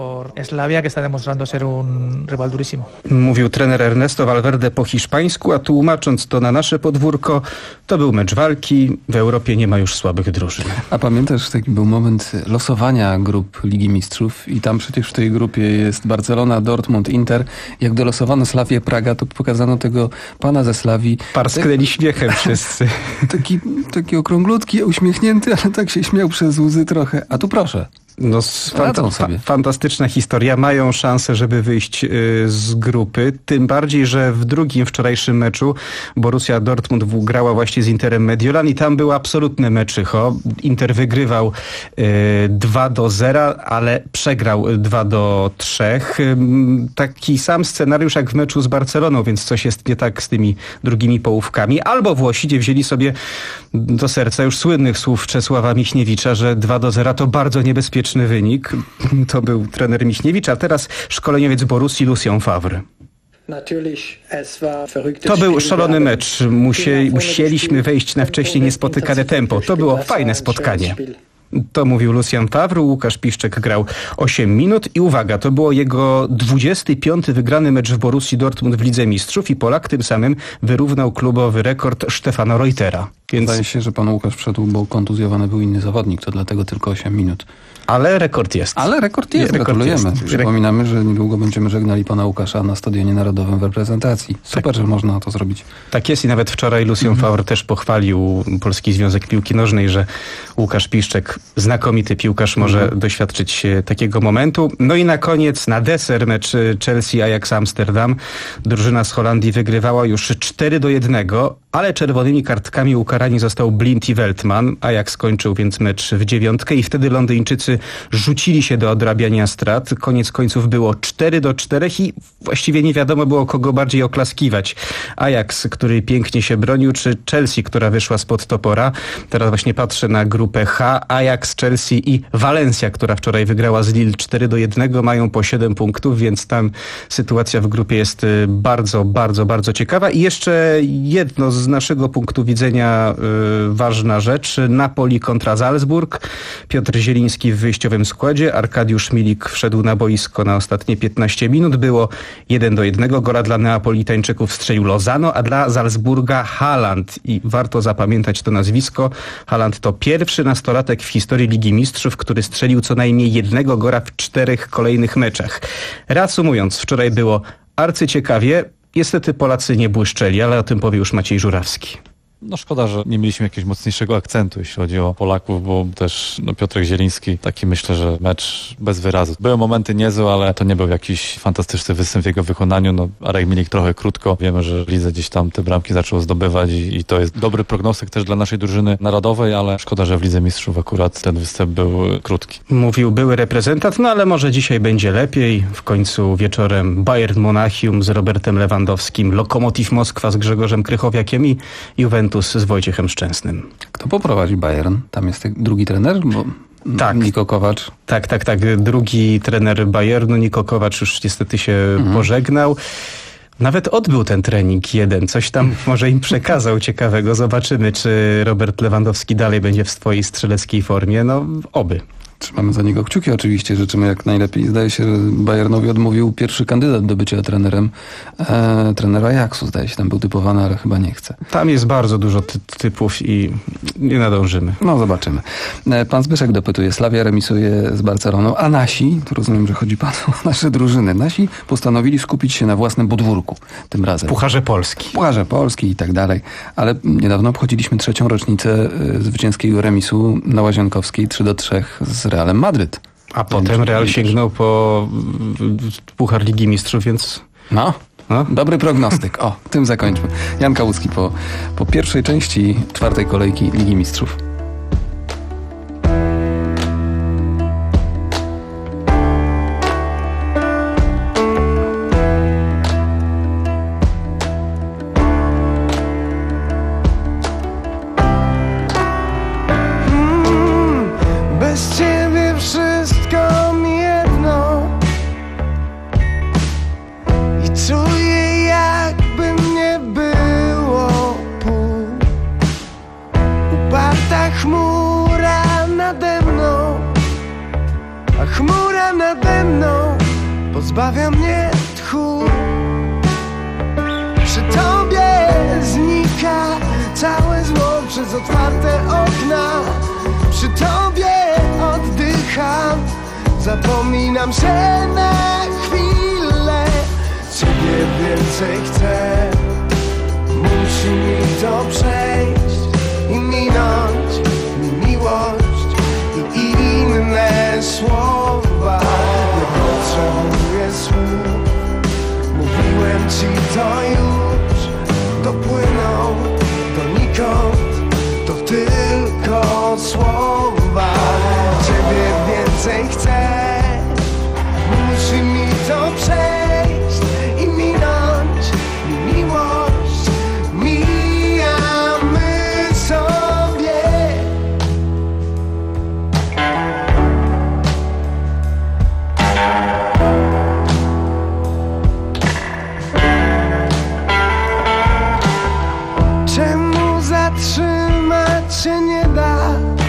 Speaker 1: Mówił trener Ernesto Valverde po hiszpańsku, a tłumacząc to na nasze podwórko, to był mecz walki. W Europie nie ma już słabych drużyn.
Speaker 3: A pamiętasz, taki był moment losowania grup Ligi Mistrzów i tam przecież w tej grupie jest Barcelona, Dortmund, Inter. Jak dolosowano Slavię Praga, to pokazano tego pana ze Slawii.
Speaker 1: Parsknęli śmiechem wszyscy.
Speaker 3: Taki, taki okrąglutki, uśmiechnięty, ale tak się śmiał przez łzy trochę. A tu proszę.
Speaker 1: No, fanta- fa- fantastyczna historia. Mają szansę, żeby wyjść y, z grupy. Tym bardziej, że w drugim wczorajszym meczu Borussia Dortmund grała właśnie z Interem Mediolan i tam było absolutne meczycho. Inter wygrywał y, dwa do zera, ale przegrał dwa do trzech. Y, taki sam scenariusz jak w meczu z Barceloną, więc coś jest nie tak z tymi drugimi połówkami. Albo Włosi nie wzięli sobie do serca już słynnych słów Czesława Michniewicza, że dwa do zera to bardzo niebezpieczne wynik. To był trener Michniewicz, a teraz szkoleniowiec Borussii Lucien Favre. To był szalony mecz. Musie, musieliśmy wejść na wcześniej niespotykane tempo. To było fajne spotkanie. To mówił Lucien Favre. Łukasz Piszczek grał osiem minut i uwaga, to było jego dwudziesty piąty wygrany mecz w Borussii Dortmund w Lidze Mistrzów i Polak tym samym wyrównał klubowy rekord Stefana Reutera.
Speaker 3: Więc... Wydaje się, że pan Łukasz wszedł, bo kontuzjowany był inny zawodnik, to dlatego tylko osiem minut.
Speaker 1: Ale rekord jest.
Speaker 3: Ale rekord jest, rekord gratulujemy. Jest. Przypominamy, że niedługo będziemy żegnali pana Łukasza na Stadionie Narodowym w reprezentacji. Super, tak, że można to zrobić.
Speaker 1: Tak jest i nawet wczoraj Lucien mm. Favre też pochwalił Polski Związek Piłki Nożnej, że Łukasz Piszczek, znakomity piłkarz, może mm. doświadczyć takiego momentu. No i na koniec, na deser mecz Chelsea-Ajax Amsterdam. Drużyna z Holandii wygrywała już cztery do jednego, ale czerwonymi kartkami ukarani został Blind i Veltman. Ajax skończył więc mecz w dziewiątkę i wtedy Londyńczycy rzucili się do odrabiania strat. Koniec końców było cztery do czterech i właściwie nie wiadomo było, kogo bardziej oklaskiwać. Ajax, który pięknie się bronił, czy Chelsea, która wyszła spod topora. Teraz właśnie patrzę na grupę H. Ajax, Chelsea i Valencia, która wczoraj wygrała z Lille cztery do jednego. Mają po siedem punktów, więc tam sytuacja w grupie jest bardzo, bardzo, bardzo ciekawa. I jeszcze jedno z naszego punktu widzenia yy, ważna rzecz. Napoli kontra Salzburg. Piotr Zieliński w wyjściowym składzie. Arkadiusz Milik wszedł na boisko na ostatnie piętnaście minut. Było jeden do jednego. Gola dla Neapolitańczyków strzelił Lozano, a dla Salzburga Haaland. I warto zapamiętać to nazwisko. Haaland to pierwszy nastolatek w historii Ligi Mistrzów, który strzelił co najmniej jednego gola w czterech kolejnych meczach. Reasumując, wczoraj było arcyciekawie. Niestety Polacy nie błyszczeli, ale o tym powie już Maciej Żurawski.
Speaker 2: No szkoda, że nie mieliśmy jakiegoś mocniejszego akcentu, jeśli chodzi o Polaków, bo też no, Piotrek Zieliński, taki myślę, że mecz bez wyrazu. Były momenty niezłe, ale to nie był jakiś fantastyczny występ w jego wykonaniu. No, Arek Milik trochę krótko. Wiemy, że w lidze gdzieś tam te bramki zaczął zdobywać i, i to jest dobry prognostyk też dla naszej drużyny narodowej, ale szkoda, że w Lidze Mistrzów akurat ten występ był krótki.
Speaker 1: Mówił były reprezentant, no ale może dzisiaj będzie lepiej. W końcu wieczorem Bayern Monachium z Robertem Lewandowskim, Lokomotiv Moskwa z Grzegorzem Krychowiakiem i Juventus z Wojciechem Szczęsnym.
Speaker 3: Kto poprowadzi Bayern? Tam jest drugi trener? Bo...
Speaker 1: Tak.
Speaker 3: Niko Kovac.
Speaker 1: Tak, tak, tak. Drugi trener Bayernu, Niko Kovac, już niestety się mhm. pożegnał. Nawet odbył ten trening jeden. Coś tam może im przekazał ciekawego. Zobaczymy, czy Robert Lewandowski dalej będzie w swojej strzeleckiej formie. No, oby.
Speaker 3: Trzymamy za niego kciuki oczywiście, życzymy jak najlepiej. Zdaje się, że Bayernowi odmówił pierwszy kandydat do bycia trenerem. E, trenera Ajaxu, zdaje się, tam był typowany, ale chyba nie chce.
Speaker 1: Tam jest bardzo dużo ty- typów i nie nadążymy.
Speaker 3: No zobaczymy. E, pan Zbyszek dopytuje, Slavia remisuje z Barceloną, a nasi, to rozumiem, że chodzi panu o nasze drużyny, nasi postanowili skupić się na własnym podwórku tym razem.
Speaker 1: Pucharze Polski.
Speaker 3: Pucharze Polski i tak dalej. Ale niedawno obchodziliśmy trzecią rocznicę e, zwycięskiego remisu na Łazienkowskiej trzy do trzech z Realem Madryt.
Speaker 1: A potem Real sięgnął po Puchar Ligi Mistrzów, więc...
Speaker 3: No, no, dobry prognostyk. O, tym zakończmy. Jan Kałucki po, po pierwszej części czwartej kolejki Ligi Mistrzów.
Speaker 4: Pozbawia mnie tchu. Przy tobie znika całe zło przez otwarte okna. Przy tobie oddycham, zapominam się na chwilę. Ciebie więcej chcę, musi mi to przejść i minąć mi miłość i inne słowa. Potrzebuję słów, mówiłem ci to już, dopłyną donikąd, to tylko słowa. Ciebie więcej chcę, musi mi to przejść i minąć mi miłość, mijamy sobie. Czemu zatrzymać się nie da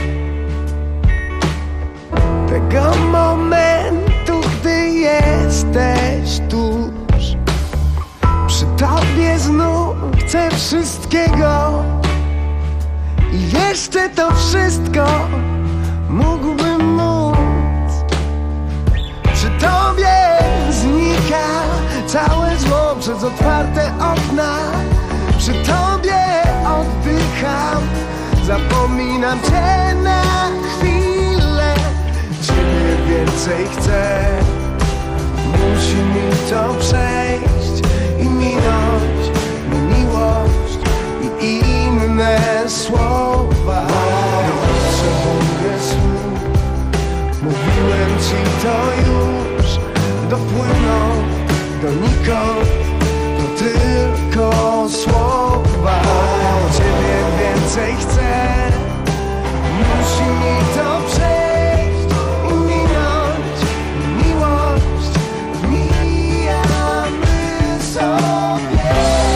Speaker 4: tego momentu, gdy jesteś tuż przy tobie? Znów chcę wszystkiego i jeszcze to wszystko mógłbym móc. Przy tobie znika całe zło przez otwarte okna. Przy tobie oddycham, zapominam cię na chwilę. Ciebie więcej chcę, musi mi to przejść i minąć mi miłość i inne słowa. Potrzebuję słów, mówiłem ci to już, dopłyną donikąd, to tylko słowa. Ciebie więcej chcę, musi mi to przejść i minąć miłość, mijamy sobie.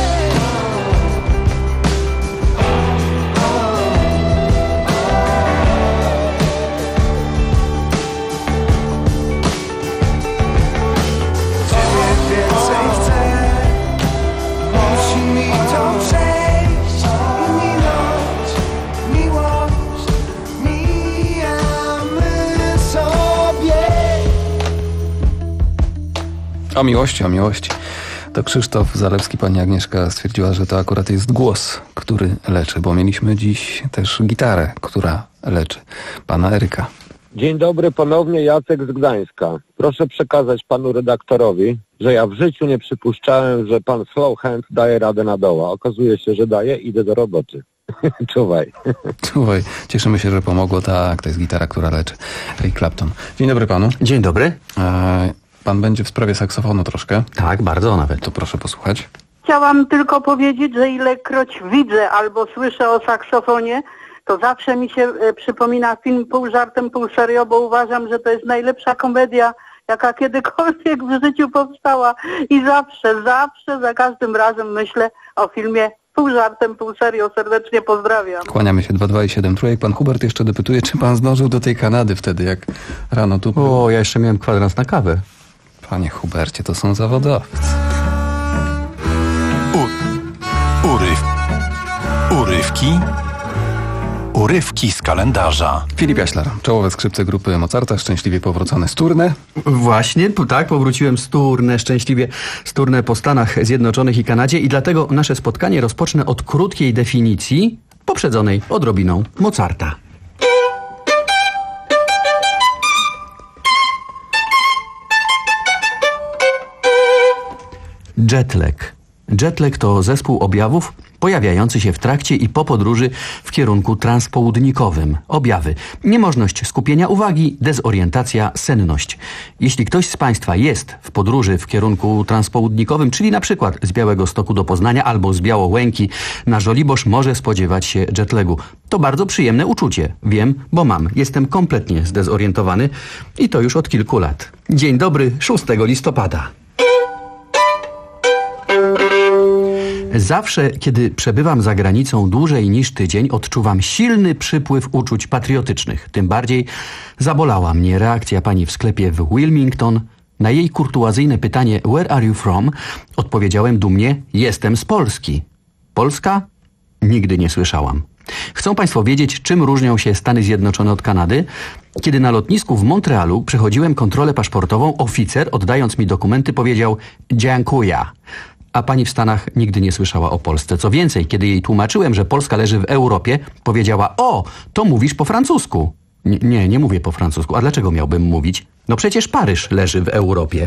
Speaker 4: Ciebie więcej chcę, musi mi to przejść i minąć miłość, mijamy sobie.
Speaker 3: O miłości, o miłości. To Krzysztof Zalewski, pani Agnieszka stwierdziła, że to akurat jest głos, który leczy, bo mieliśmy dziś też gitarę, która leczy. Pana Eryka.
Speaker 32: Dzień dobry ponownie, Jacek z Gdańska. Proszę przekazać panu redaktorowi, że ja w życiu nie przypuszczałem, że pan Slowhand daje radę na doła. Okazuje się, że daje, idę do roboty. Czuwaj.
Speaker 3: Czuwaj. Cieszymy się, że pomogło. Tak, to jest gitara, która leczy. Eric Clapton. Dzień dobry panu.
Speaker 5: Dzień dobry.
Speaker 3: E, pan będzie w sprawie saksofonu troszkę.
Speaker 5: Tak, bardzo nawet.
Speaker 3: To proszę posłuchać.
Speaker 6: Chciałam tylko powiedzieć, że ilekroć widzę albo słyszę o saksofonie,
Speaker 5: to zawsze mi się e, przypomina film pół żartem, pół serio, bo uważam, że to jest najlepsza komedia, jaka kiedykolwiek w życiu powstała. I zawsze, zawsze, za każdym razem myślę o filmie pół żartem, pół serio. Serdecznie pozdrawiam.
Speaker 3: Kłaniamy się dwa dwa i siedem trójek. Pan Hubert jeszcze dopytuje, czy pan zdążył do tej Kanady wtedy, jak rano tu...
Speaker 1: O, ja jeszcze miałem kwadrans na kawę.
Speaker 3: Panie Hubercie, to są zawodowcy.
Speaker 15: U... Uryw... Urywki... Urywki z kalendarza.
Speaker 3: Filip Jaślar, czołowe skrzypce grupy Mozarta, szczęśliwie powrócone z tournée.
Speaker 1: Właśnie, tak, powróciłem z tournée, szczęśliwie z tournée po Stanach Zjednoczonych i Kanadzie i dlatego nasze spotkanie rozpocznę od krótkiej definicji, poprzedzonej odrobiną Mozarta. Jetlag. Jetlag to zespół objawów pojawiający się w trakcie i po podróży w kierunku transpołudnikowym. Objawy: niemożność skupienia uwagi, dezorientacja, senność. Jeśli ktoś z Państwa jest w podróży w kierunku transpołudnikowym, czyli na przykład z Białegostoku do Poznania albo z Białołęki na Żoliborz, może spodziewać się jetlagu. To bardzo przyjemne uczucie. Wiem, bo mam. Jestem kompletnie zdezorientowany i to już od kilku lat. Dzień dobry, szóstego listopada. Zawsze, kiedy przebywam za granicą dłużej niż tydzień, odczuwam silny przypływ uczuć patriotycznych. Tym bardziej zabolała mnie reakcja pani w sklepie w Wilmington. Na jej kurtuazyjne pytanie "Where are you from?" odpowiedziałem dumnie: jestem z Polski. Polska? Nigdy nie słyszałam. Chcą Państwo wiedzieć, czym różnią się Stany Zjednoczone od Kanady? Kiedy na lotnisku w Montrealu przechodziłem kontrolę paszportową, oficer, oddając mi dokumenty, powiedział: dziękuję. A pani w Stanach nigdy nie słyszała o Polsce. Co więcej, kiedy jej tłumaczyłem, że Polska leży w Europie, powiedziała: o, to mówisz po francusku. N- nie, nie mówię po francusku. A dlaczego miałbym mówić? No przecież Paryż leży w Europie.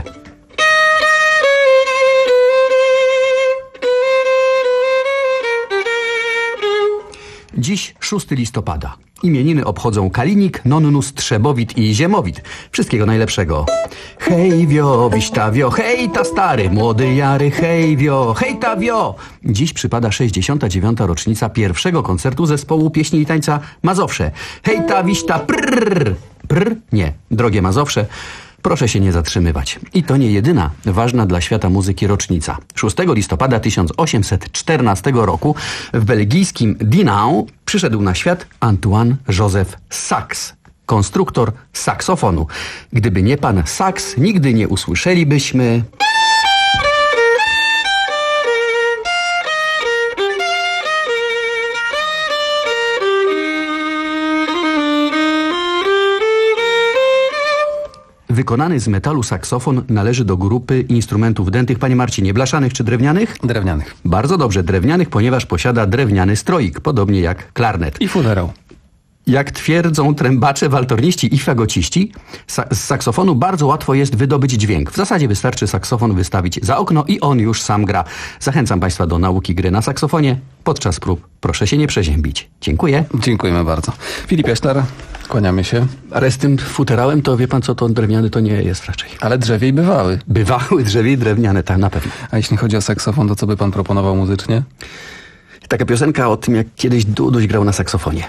Speaker 1: Dziś szóstego listopada. Imieniny obchodzą Kalinik, Nonnus, Trzebowit i Ziemowit. Wszystkiego najlepszego. Hej wio, wiśta wio, hej ta stary, młody jary, hej wio, hej ta wio. Dziś przypada sześćdziesiąta dziewiąta rocznica pierwszego koncertu zespołu pieśni i tańca Mazowsze. Hej ta wiśta, prrr. Prr? Nie, drogie Mazowsze, proszę się nie zatrzymywać. I to nie jedyna ważna dla świata muzyki rocznica. szóstego listopada tysiąc osiemset czternastego roku w belgijskim Dinant przyszedł na świat Antoine Joseph Sax, konstruktor saksofonu. Gdyby nie pan Sax, nigdy nie usłyszelibyśmy... Wykonany z metalu saksofon należy do grupy instrumentów dętych. Panie Marcinie, blaszanych czy drewnianych?
Speaker 3: Drewnianych.
Speaker 1: Bardzo dobrze, drewnianych, ponieważ posiada drewniany stroik, podobnie jak klarnet.
Speaker 3: I funerał.
Speaker 1: Jak twierdzą trębacze, waltorniści i fagociści, sa- z saksofonu bardzo łatwo jest wydobyć dźwięk. W zasadzie wystarczy saksofon wystawić za okno i on już sam gra. Zachęcam Państwa do nauki gry na saksofonie. Podczas prób proszę się nie przeziębić. Dziękuję.
Speaker 3: Dziękujemy bardzo. Filip Jaślar, kłaniamy się.
Speaker 1: Ale z tym futerałem to wie pan co, to drewniany to nie jest raczej.
Speaker 3: Ale drzewiej bywały.
Speaker 1: Bywały drzewiej drewniane, tak na pewno.
Speaker 3: A jeśli chodzi o saksofon, to co by pan proponował muzycznie?
Speaker 1: Taka piosenka o tym, jak kiedyś Duduś grał na saksofonie.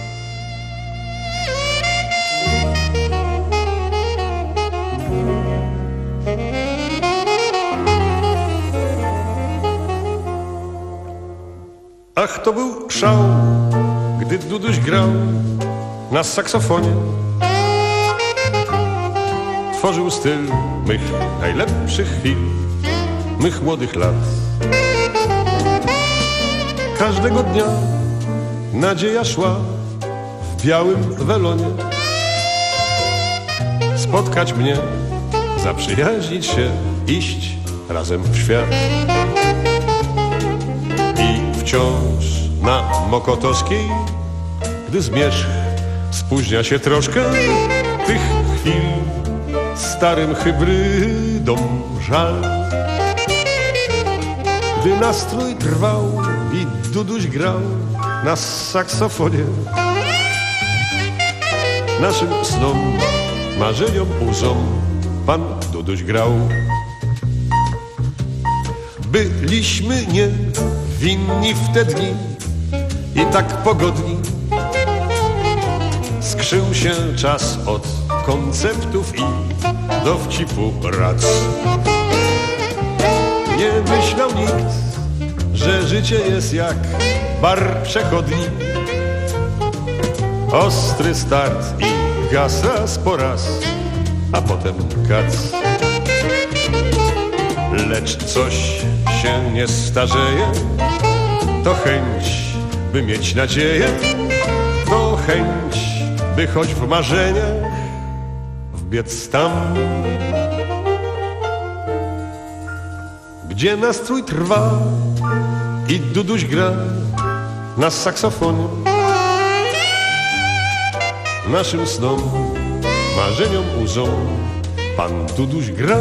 Speaker 6: Ach, to był szał, gdy Duduś grał na saksofonie. Tworzył styl mych najlepszych chwil, mych młodych lat. Każdego dnia nadzieja szła w białym welonie. Spotkać mnie, zaprzyjaźnić się, iść razem w świat. Wciąż na Mokotowskiej, gdy zmierzch spóźnia się troszkę, tych chwil starym hybrydom żal. Gdy nastrój trwał i Duduś grał na saksofonie, naszym snom, marzeniom, łzom pan Duduś grał. Byliśmy nie winni w te dni i tak pogodni, Skrzył się czas od konceptów i dowcipu rac. Nie myślał nikt, że życie jest jak bar przechodni. Ostry start i gaz raz po raz, a potem kac. Lecz coś się nie starzeje, to chęć, by mieć nadzieję, to chęć, by choć w marzeniach wbiec tam, gdzie nastrój trwa i Duduś gra na saksofonie. Naszym snom, marzeniom, łzom pan Duduś gra.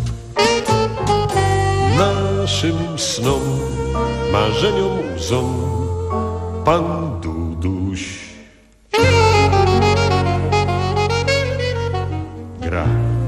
Speaker 6: Naszym snom, marzeniom, łzom pan Duduś gra.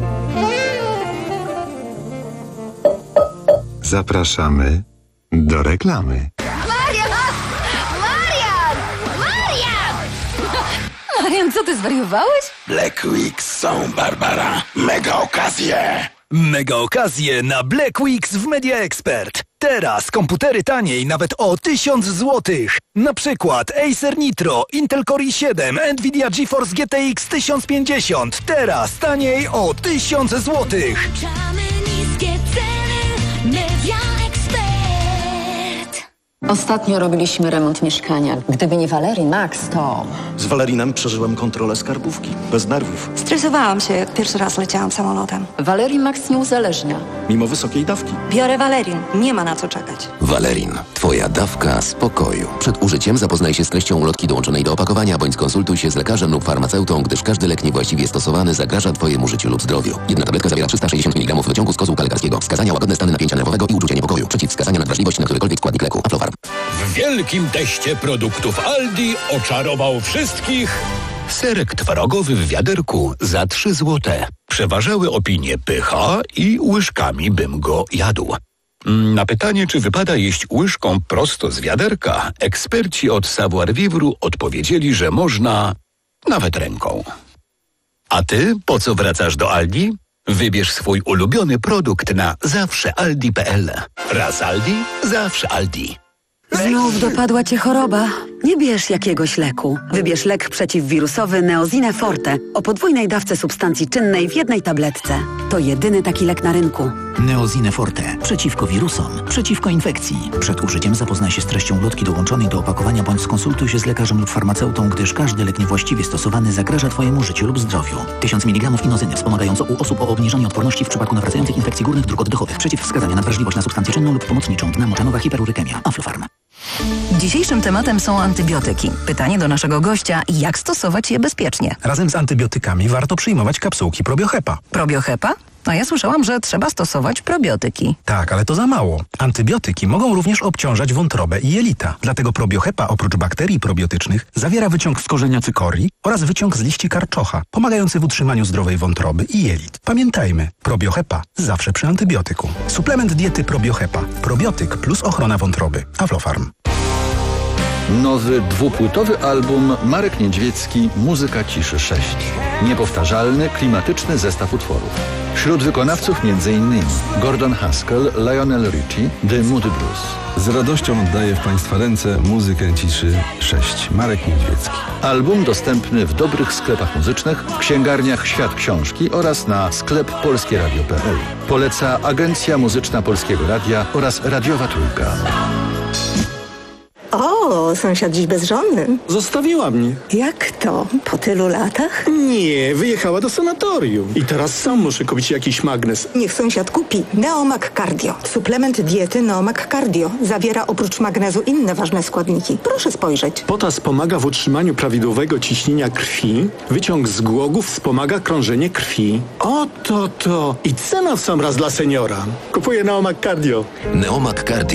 Speaker 7: Zapraszamy do reklamy.
Speaker 8: Marian! Marian! Marian!
Speaker 19: Marian, co ty zwariowałeś?
Speaker 31: Black Weeks są, Barbara. Mega okazje.
Speaker 9: Mega okazje na Black Weeks w Media Expert. Teraz komputery taniej nawet o tysiąc złotych. Na przykład Acer Nitro, Intel Core i siedem, Nvidia GeForce G T X tysiąc pięćdziesiąt. Teraz taniej o tysiąc złotych.
Speaker 18: Niskie ceny, Media Expert.
Speaker 10: Ostatnio robiliśmy remont mieszkania. Gdyby nie Valerii Max, to...
Speaker 11: Z Valerinem przeżyłem kontrolę skarbówki. Bez nerwów.
Speaker 30: Stresowałam się, jak pierwszy raz leciałam samolotem.
Speaker 10: Valerii Max nie uzależnia.
Speaker 11: Mimo wysokiej dawki.
Speaker 30: Biorę Valerin. Nie ma na co czekać.
Speaker 23: Valerin. Twoja dawka spokoju. Przed użyciem zapoznaj się z treścią ulotki dołączonej do opakowania, bądź skonsultuj się z lekarzem lub farmaceutą, gdyż każdy lek niewłaściwie stosowany zagraża Twojemu życiu lub zdrowiu. Jedna tabletka zawiera trzysta sześćdziesiąt miligramów wyciągu z kozłka lekarskiego. Wskazania: łagodne stany napięcia nerwowego i uczucie niepokoju. Przeciwwskazania: nadwrażliwość na którykolwiek składnik leku. Aflofarm.
Speaker 31: W wielkim teście produktów Aldi oczarował wszystkich serek twarogowy w wiaderku za trzy złote. Przeważały opinie pycha i łyżkami bym go jadł. Na pytanie, czy wypada jeść łyżką prosto z wiaderka, eksperci od Savoir Vivre odpowiedzieli, że można nawet ręką. A ty po co wracasz do Aldi? Wybierz swój ulubiony produkt na zawsze aldi kropka p l. Raz Aldi, zawsze Aldi.
Speaker 12: Znów dopadła cię choroba? Nie bierz jakiegoś leku. Wybierz lek przeciwwirusowy Neozine Forte o podwójnej dawce substancji czynnej w jednej tabletce. To jedyny taki lek na rynku.
Speaker 17: Neozine Forte. Przeciwko wirusom. Przeciwko infekcji. Przed użyciem zapoznaj się z treścią ulotki dołączonej do opakowania bądź skonsultuj się z lekarzem lub farmaceutą, gdyż każdy lek niewłaściwie stosowany zagraża Twojemu życiu lub zdrowiu. tysiąc miligramów inozyny wspomagająco u osób o obniżonej odporności w przypadku nawracających infekcji górnych dróg oddechowych. Przeciwwskazania: nadwrażliwość na substancję czynną lub pomocniczą. Dna moczanowa, hiperurykemia. Aflofarm.
Speaker 14: Dzisiejszym tematem są antybiotyki. Pytanie do naszego gościa: jak stosować je bezpiecznie?
Speaker 13: Razem z antybiotykami warto przyjmować kapsułki Probiohepa.
Speaker 14: Probiohepa? A ja słyszałam, że trzeba stosować probiotyki.
Speaker 13: Tak, ale to za mało. Antybiotyki mogą również obciążać wątrobę i jelita. Dlatego Probiohepa oprócz bakterii probiotycznych zawiera wyciąg z korzenia cykorii oraz wyciąg z liści karczocha, pomagający w utrzymaniu zdrowej wątroby i jelit. Pamiętajmy, Probiohepa zawsze przy antybiotyku. Suplement diety Probiohepa. Probiotyk plus ochrona wątroby. Aflofarm.
Speaker 24: Nowy dwupłytowy album Marek Niedźwiecki Muzyka Ciszy sześć. Niepowtarzalny, klimatyczny zestaw utworów. Wśród wykonawców m.in. Gordon Haskell, Lionel Richie, The Moody Blues.
Speaker 25: Z radością oddaję w Państwa ręce Muzykę Ciszy sześć. Marek Niedźwiecki.
Speaker 24: Album dostępny w dobrych sklepach muzycznych, w księgarniach Świat Książki oraz na sklep polskie radio kropka p l. Poleca Agencja Muzyczna Polskiego Radia oraz Radiowa Trójka.
Speaker 26: O, sąsiad dziś bezżonny.
Speaker 27: Zostawiła mnie.
Speaker 26: Jak to? Po tylu latach?
Speaker 27: Nie, wyjechała do sanatorium. I teraz sam muszę kupić jakiś magnes.
Speaker 26: Niech sąsiad kupi Neomag Cardio. Suplement diety Neomag Cardio. Zawiera oprócz magnezu inne ważne składniki. Proszę spojrzeć.
Speaker 27: Potas pomaga w utrzymaniu prawidłowego ciśnienia krwi. Wyciąg z głogów wspomaga krążenie krwi. Oto to. I cena w sam raz dla seniora. Kupuję Neomag Cardio.
Speaker 23: Neomag Cardio.